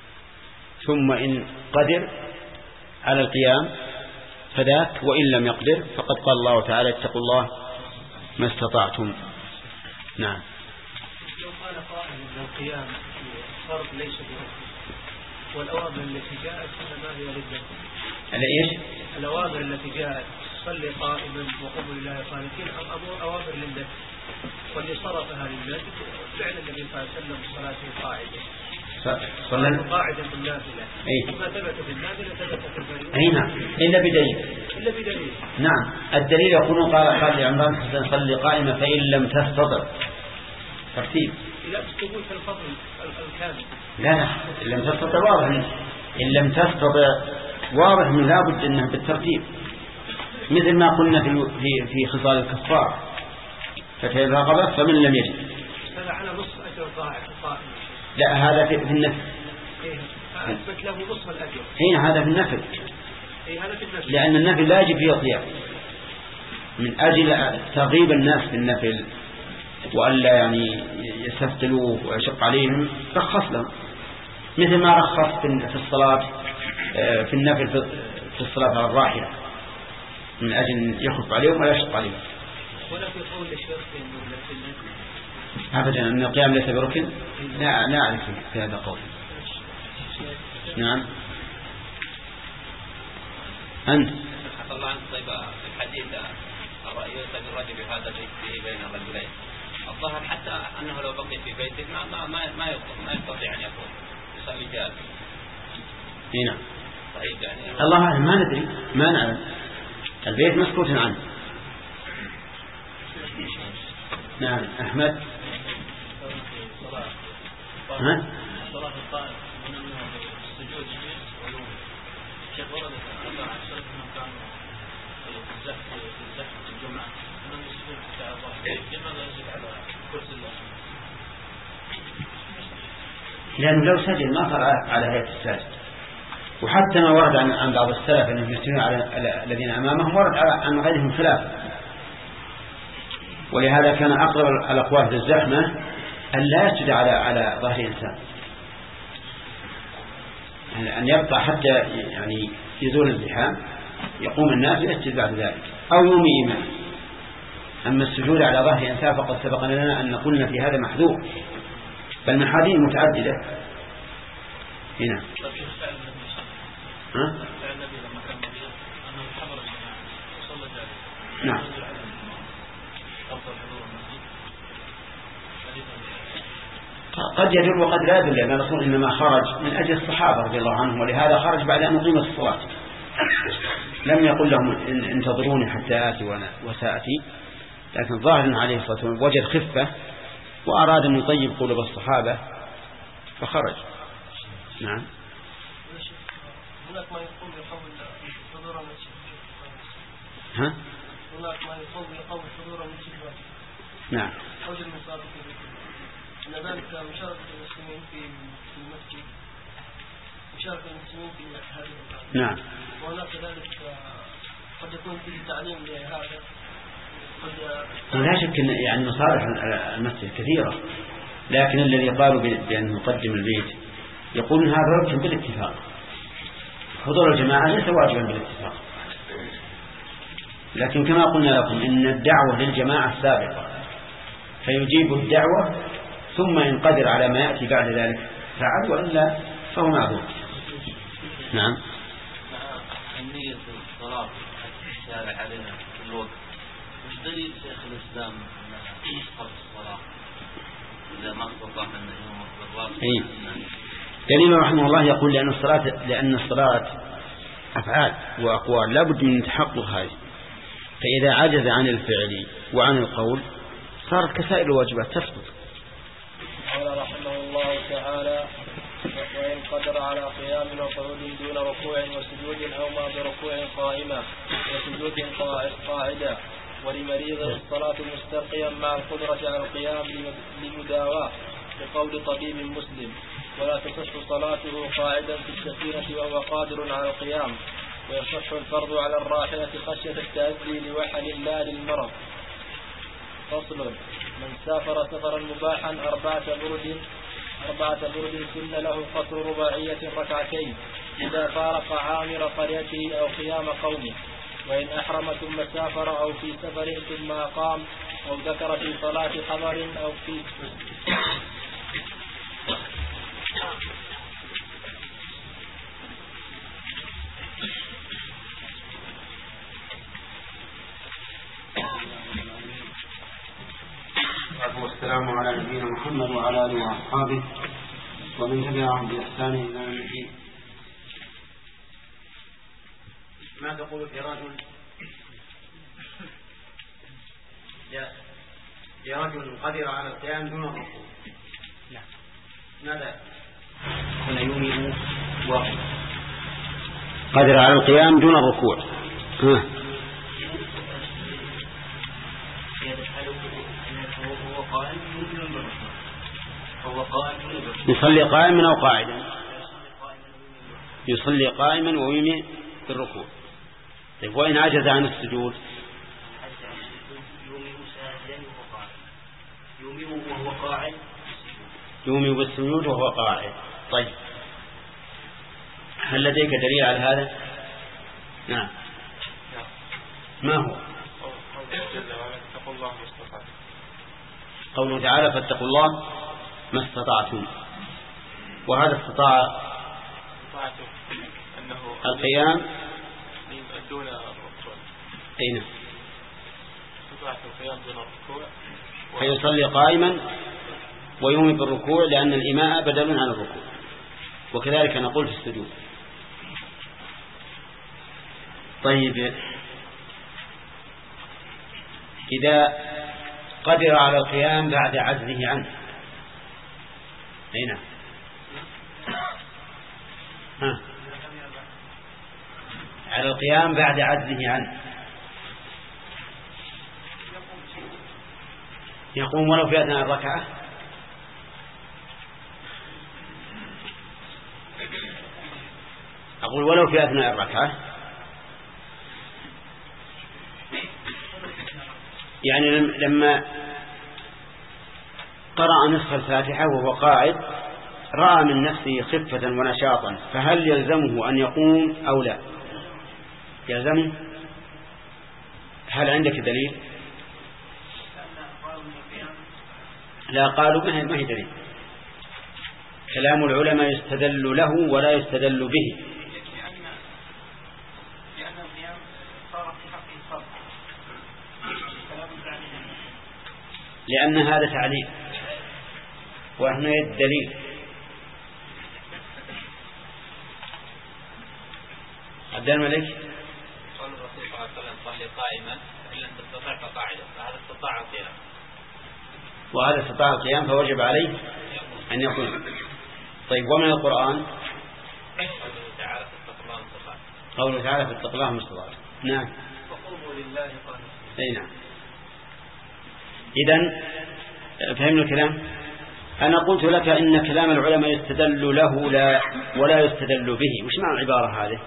ثم إن قدر على القيام فذاك، وإن لم يقدر فقد قال الله تعالى: اتقوا الله ما استطعتم. نعم. لو قال قائل أن القيام فرض ليس بركن، والأوامر التي جاءت ما هي للذكر؟ على إيش؟ الأوامر التي جاءت صلي قائما وقم لله قانتين أم أوامر للذكر، واللي صرفها للذكر فعل النبي صلى الله عليه وسلم صلاته قاعدة صلى قاعدة في النافلة. ما ثبت في النافلة ثبت في الفريضة. أي نعم، إلا بدليل. إلا بدليل. نعم، الدليل يقولون قال قال لعمران حسن صلي قائما فإن لم تستطع. ترتيب. لا تقول في الفضل الكامل. لا لا، إن لم تستطع واضح، إن لم تستطع واضح إنه لابد إنه بالترتيب، مثل ما قلنا في في في خصال الكفار: فتى الرقبة فمن لم يجد. هذا على نص أجر القائم. لا، هذا في النفل. إيه أثبت له نصف الأجر. هنا هذا في النفل. إيه هذا في النفل. لأن النفل لا يجب فيه القيام، من أجل ترغيب الناس في النفل وألا يعني يستثقلوه ويشق عليهم رخص لهم، مثل ما رخص في الصلاة في النفل في الصلاة على الراحلة من أجل يخف عليهم ولا يشق عليهم. ولا في قول الشيخ إنه في النفل أبدا أن القيام ليس بركن، لا لا أعرف في هذا قول. نعم. أنت الله عنك. طيب الحديث الرأي يؤتى بالرجل بهذا به بين الرجلين، الظاهر حتى أنه لو بقي في بيته ما ما ما ما ما يستطيع أن يكون يصلي جالس. نعم. طيب يعني الله أعلم، ما ندري، ما نعلم، البيت مسكوت عنه. نعم. أحمد. ها؟ صلاة القائم من السجود ونوم. شيخ ورد أن عشرة من كانوا في الزحف في الزحف الجمعة من السجود حتى الله، لماذا يجب على كرسي الله؟ لأنه لو سجد ما صار على هيئة الساجد. وحتى ما ورد عن عن بعض السلف أنهم يسجدون على الذين أمامهم ورد عن غيرهم خلاف. ولهذا كان أقرب الأقوال في الزحمة أن لا يسجد على على ظهر إنسان، أن يبقى حتى يعني يزول الزحام، يقوم الناس ويسجد بعد ذلك أو يومي إمام. أما السجود على ظهر إنسان فقد سبق لنا أن قلنا في هذا محذور، بل محاذير متعددة هنا. ها؟ نعم. قد يدل وقد لا يدل، لأن الرسول إنما خرج من أجل الصحابة رضي الله عنهم، ولهذا خرج بعد أن أقيمت الصلاة، لم يقل لهم انتظروني حتى آتي وسأتي، لكن ظاهر عليه الصلاة والسلام وجد خفة وأراد أن يطيب قلوب الصحابة فخرج. نعم. هناك ما يقوم بقول حضور المسجد. ها؟ هناك ما يقوم بقول حضور المسجد. نعم. وجد المصارف أن ذلك مشاركة المسلمين في المسجد، مشاركة المسلمين في هذه الأمور. نعم. وهناك ذلك قد يكون فيه تعليم لهذا. لا شك أن يعني مصالح المسجد كثيرة، لكن الذي قالوا بأن نقدم البيت يقولون هذا واجب بالاتفاق. حضور الجماعة ليس واجبا بالاتفاق، لكن كما قلنا لكم إن الدعوة للجماعة السابقة، فيجيب الدعوة ثم إن قدر على ما يأتي بعد ذلك فعل، وإلا فهو معذور. نعم. النية الصلاة الشارع علينا في الوقت، مش دليل شيخ الإسلام أنها فرض الصلاة إذا ما استطاع أن يوم الرابع؟ إيه. دليل رحمه الله يقول لأن الصلاة لأن الصلاة أفعال وأقوال لا بد من تحقق هذه، فإذا عجز عن الفعل وعن القول صارت كسائر الواجبات تسقط. قال رحمه الله تعالى: وإن قدر على قيام وقعود دون ركوع وسجود أو ما بركوع قائمة وسجود قاعدة، ولمريض الصلاة مستقيا مع القدرة على القيام لمداواة، بقول طبيب مسلم: ولا تصح صلاته قاعدا في السفينة وهو قادر على القيام، ويصح الفرض على الراحلة خشية التأذي لوحل لا للمرض. فصل: من سافر سفرا مباحا أربعة برد أربعة برد سن له قصر رباعية ركعتين إذا فارق عامر قريته أو خيام قومه، وإن أحرم ثم سافر أو في سفر ثم أقام أو ذكر في صلاة حضر أو في والسلام على نبينا محمد وعلى آله وأصحابه ومن تبعهم بإحسان إلى يوم الدين. ما تقول في رجل لرجل قدر على القيام دون الركوع؟ لا. ماذا؟ هنا يومئ واحد قدر على القيام دون الركوع. ها. يصلي قائما أو قاعدا؟ يصلي قائما ويومئ بالركوع. طيب وإن عجز عن السجود؟ يومئ وهو قاعد يومئ بالسجود وهو قاعد. طيب هل لديك دليل على هذا؟ نعم. ما هو؟ قوله تعالى: فاتقوا الله ما استطعتم. وهذا استطاع القيام دون الركوع. أين؟ استطاع القيام دون الركوع فيصلي قائما ويومئ بالركوع، لأن الإيماء بدل عن الركوع. وكذلك نقول في السجود. طيب إذا قدر على القيام بعد عجزه عنه؟ أين؟ ها. على القيام بعد عجزه عنه يقوم ولو في أثناء الركعة؟ أقول ولو في أثناء الركعة، يعني لما قرأ نصف الفاتحة وهو قاعد رأى من نفسه خفة ونشاطا، فهل يلزمه أن يقوم أو لا؟ يلزمه. هل عندك دليل؟ لا، قالوا ما هي دليل. كلام العلماء يستدل له ولا يستدل به، لأن هذا تعليل وهنا الدليل. عبد الملك قال الرسول صلى الله عليه وسلم صلي قائما إن لم تستطع فقاعدا، فهذا استطاع القيام، وهذا استطاع القيام فوجب عليه أن يقوم. طيب، ومن القرآن قوله تعالى فاتقوا الله ما استطعتم. قوله تعالى فاتقوا الله ما استطعتم. نعم. وقوموا لله قانتين. أي نعم. إذن فهمنا الكلام. أنا قلت لك إن كلام العلماء يستدل له لا ولا يستدل به. وش معنى العبارة هذه؟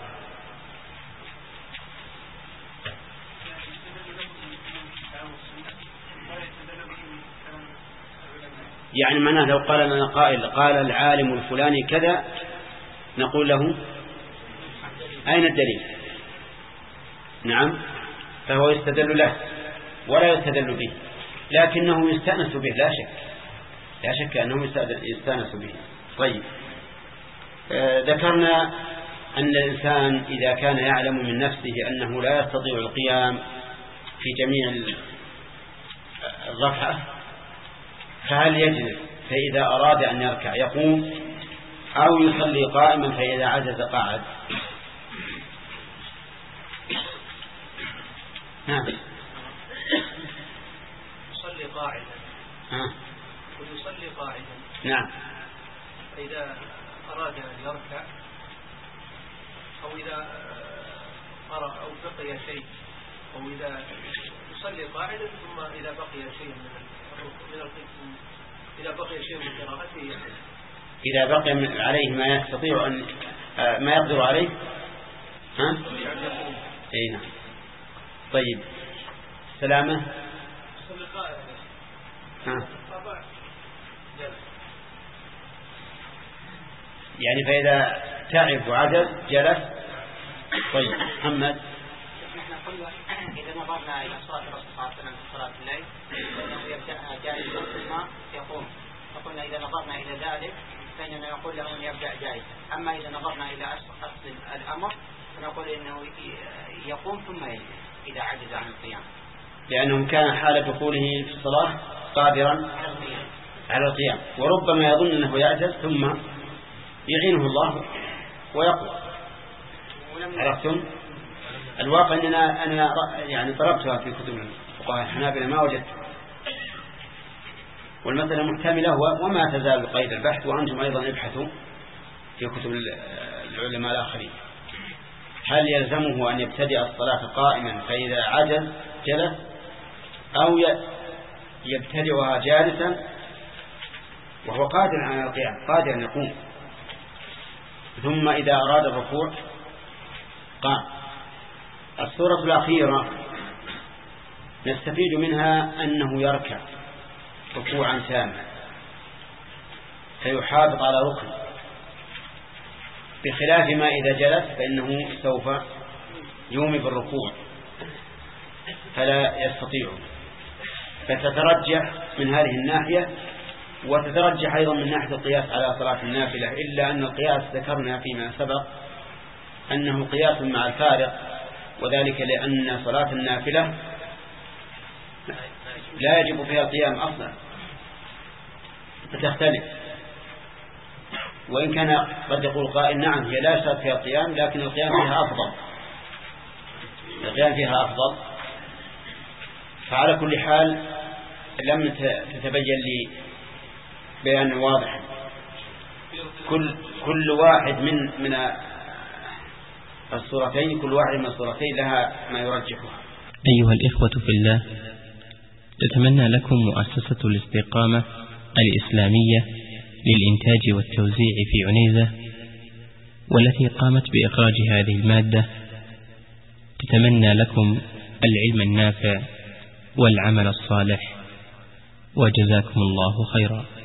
يعني معناه لو قال لنا قائل قال العالم الفلاني كذا نقول له أين الدليل؟ نعم، فهو يستدل له ولا يستدل به، لكنه يستأنس به لا شك، لا شك أنه يستأنس به. طيب، آه ذكرنا أن الإنسان إذا كان يعلم من نفسه أنه لا يستطيع القيام في جميع الركعة فهل يجلس فإذا أراد أن يركع يقوم، أو يصلي قائما فإذا عجز قاعد؟ نعم. يصلي قاعدا. ها. ويصلي قاعدا. نعم. فإذا أراد أن يركع أو إذا قرأ أو بقي شيء، أو إذا يصلي قاعدا ثم إذا بقي شيء من من إذا بقي شيء من قراءته، إذا بقي عليه ما يستطيع أن ما يقدر عليه، ها؟ أي نعم. طيب، سلامة. ها. يعني فإذا تعب وعجز جلس. طيب، محمد. نحن قلنا إذا نظرنا إلى صلاة الرسول صلى الله عليه وسلم في صلاة الليل فإنه يبدأ جالسا ثم يقوم، فقلنا إذا نظرنا إلى ذلك فإننا نقول له أن يبدأ جالسا. أما إذا نظرنا إلى أصل الأمر فنقول إنه يقوم ثم يجلس إذا عجز عن القيام، لأنه كان حال دخوله في الصلاة قادرا على القيام، وربما يظن أنه يعجز ثم يعينه الله ويقوى. عرفتم؟ الواقع أننا أنا يعني طلبتها في كتب الفقهاء الحنابلة ما وجدت، والمسألة محتملة وما تزال قيد البحث، وأنتم أيضا ابحثوا في كتب العلماء الآخرين. هل يلزمه أن يبتدئ الصلاة قائما فإذا عجز جلس، أو يبتدئها جالسا وهو قادر على القيام قادر أن يقوم، ثم إذا أراد الركوع قام. السورة الأخيرة نستفيد منها أنه يركع ركوعا تاما فيحافظ على ركن، بخلاف ما إذا جلس فإنه سوف يومي بالركوع فلا يستطيع. فتترجح من هذه الناحية، وتترجح أيضا من ناحية القياس على صلاة النافلة، إلا أن القياس ذكرنا فيما سبق أنه قياس مع الفارق، وذلك لأن صلاة النافلة لا يجب فيها القيام أصلا فتختلف. وإن كان قد يقول قائل نعم هي لا يشترط فيها القيام، لكن القيام فيها أفضل، القيام فيها أفضل. فعلى كل حال لم تتبين لي بيان واضح. كل كل واحد من من الصورتين كل واحد من الصورتين لها ما يرجحها. أيها الإخوة في الله، تتمنى لكم مؤسسة الاستقامة الإسلامية للإنتاج والتوزيع في عنيزة، والتي قامت بإخراج هذه المادة، تتمنى لكم العلم النافع والعمل الصالح، وجزاكم الله خيرا.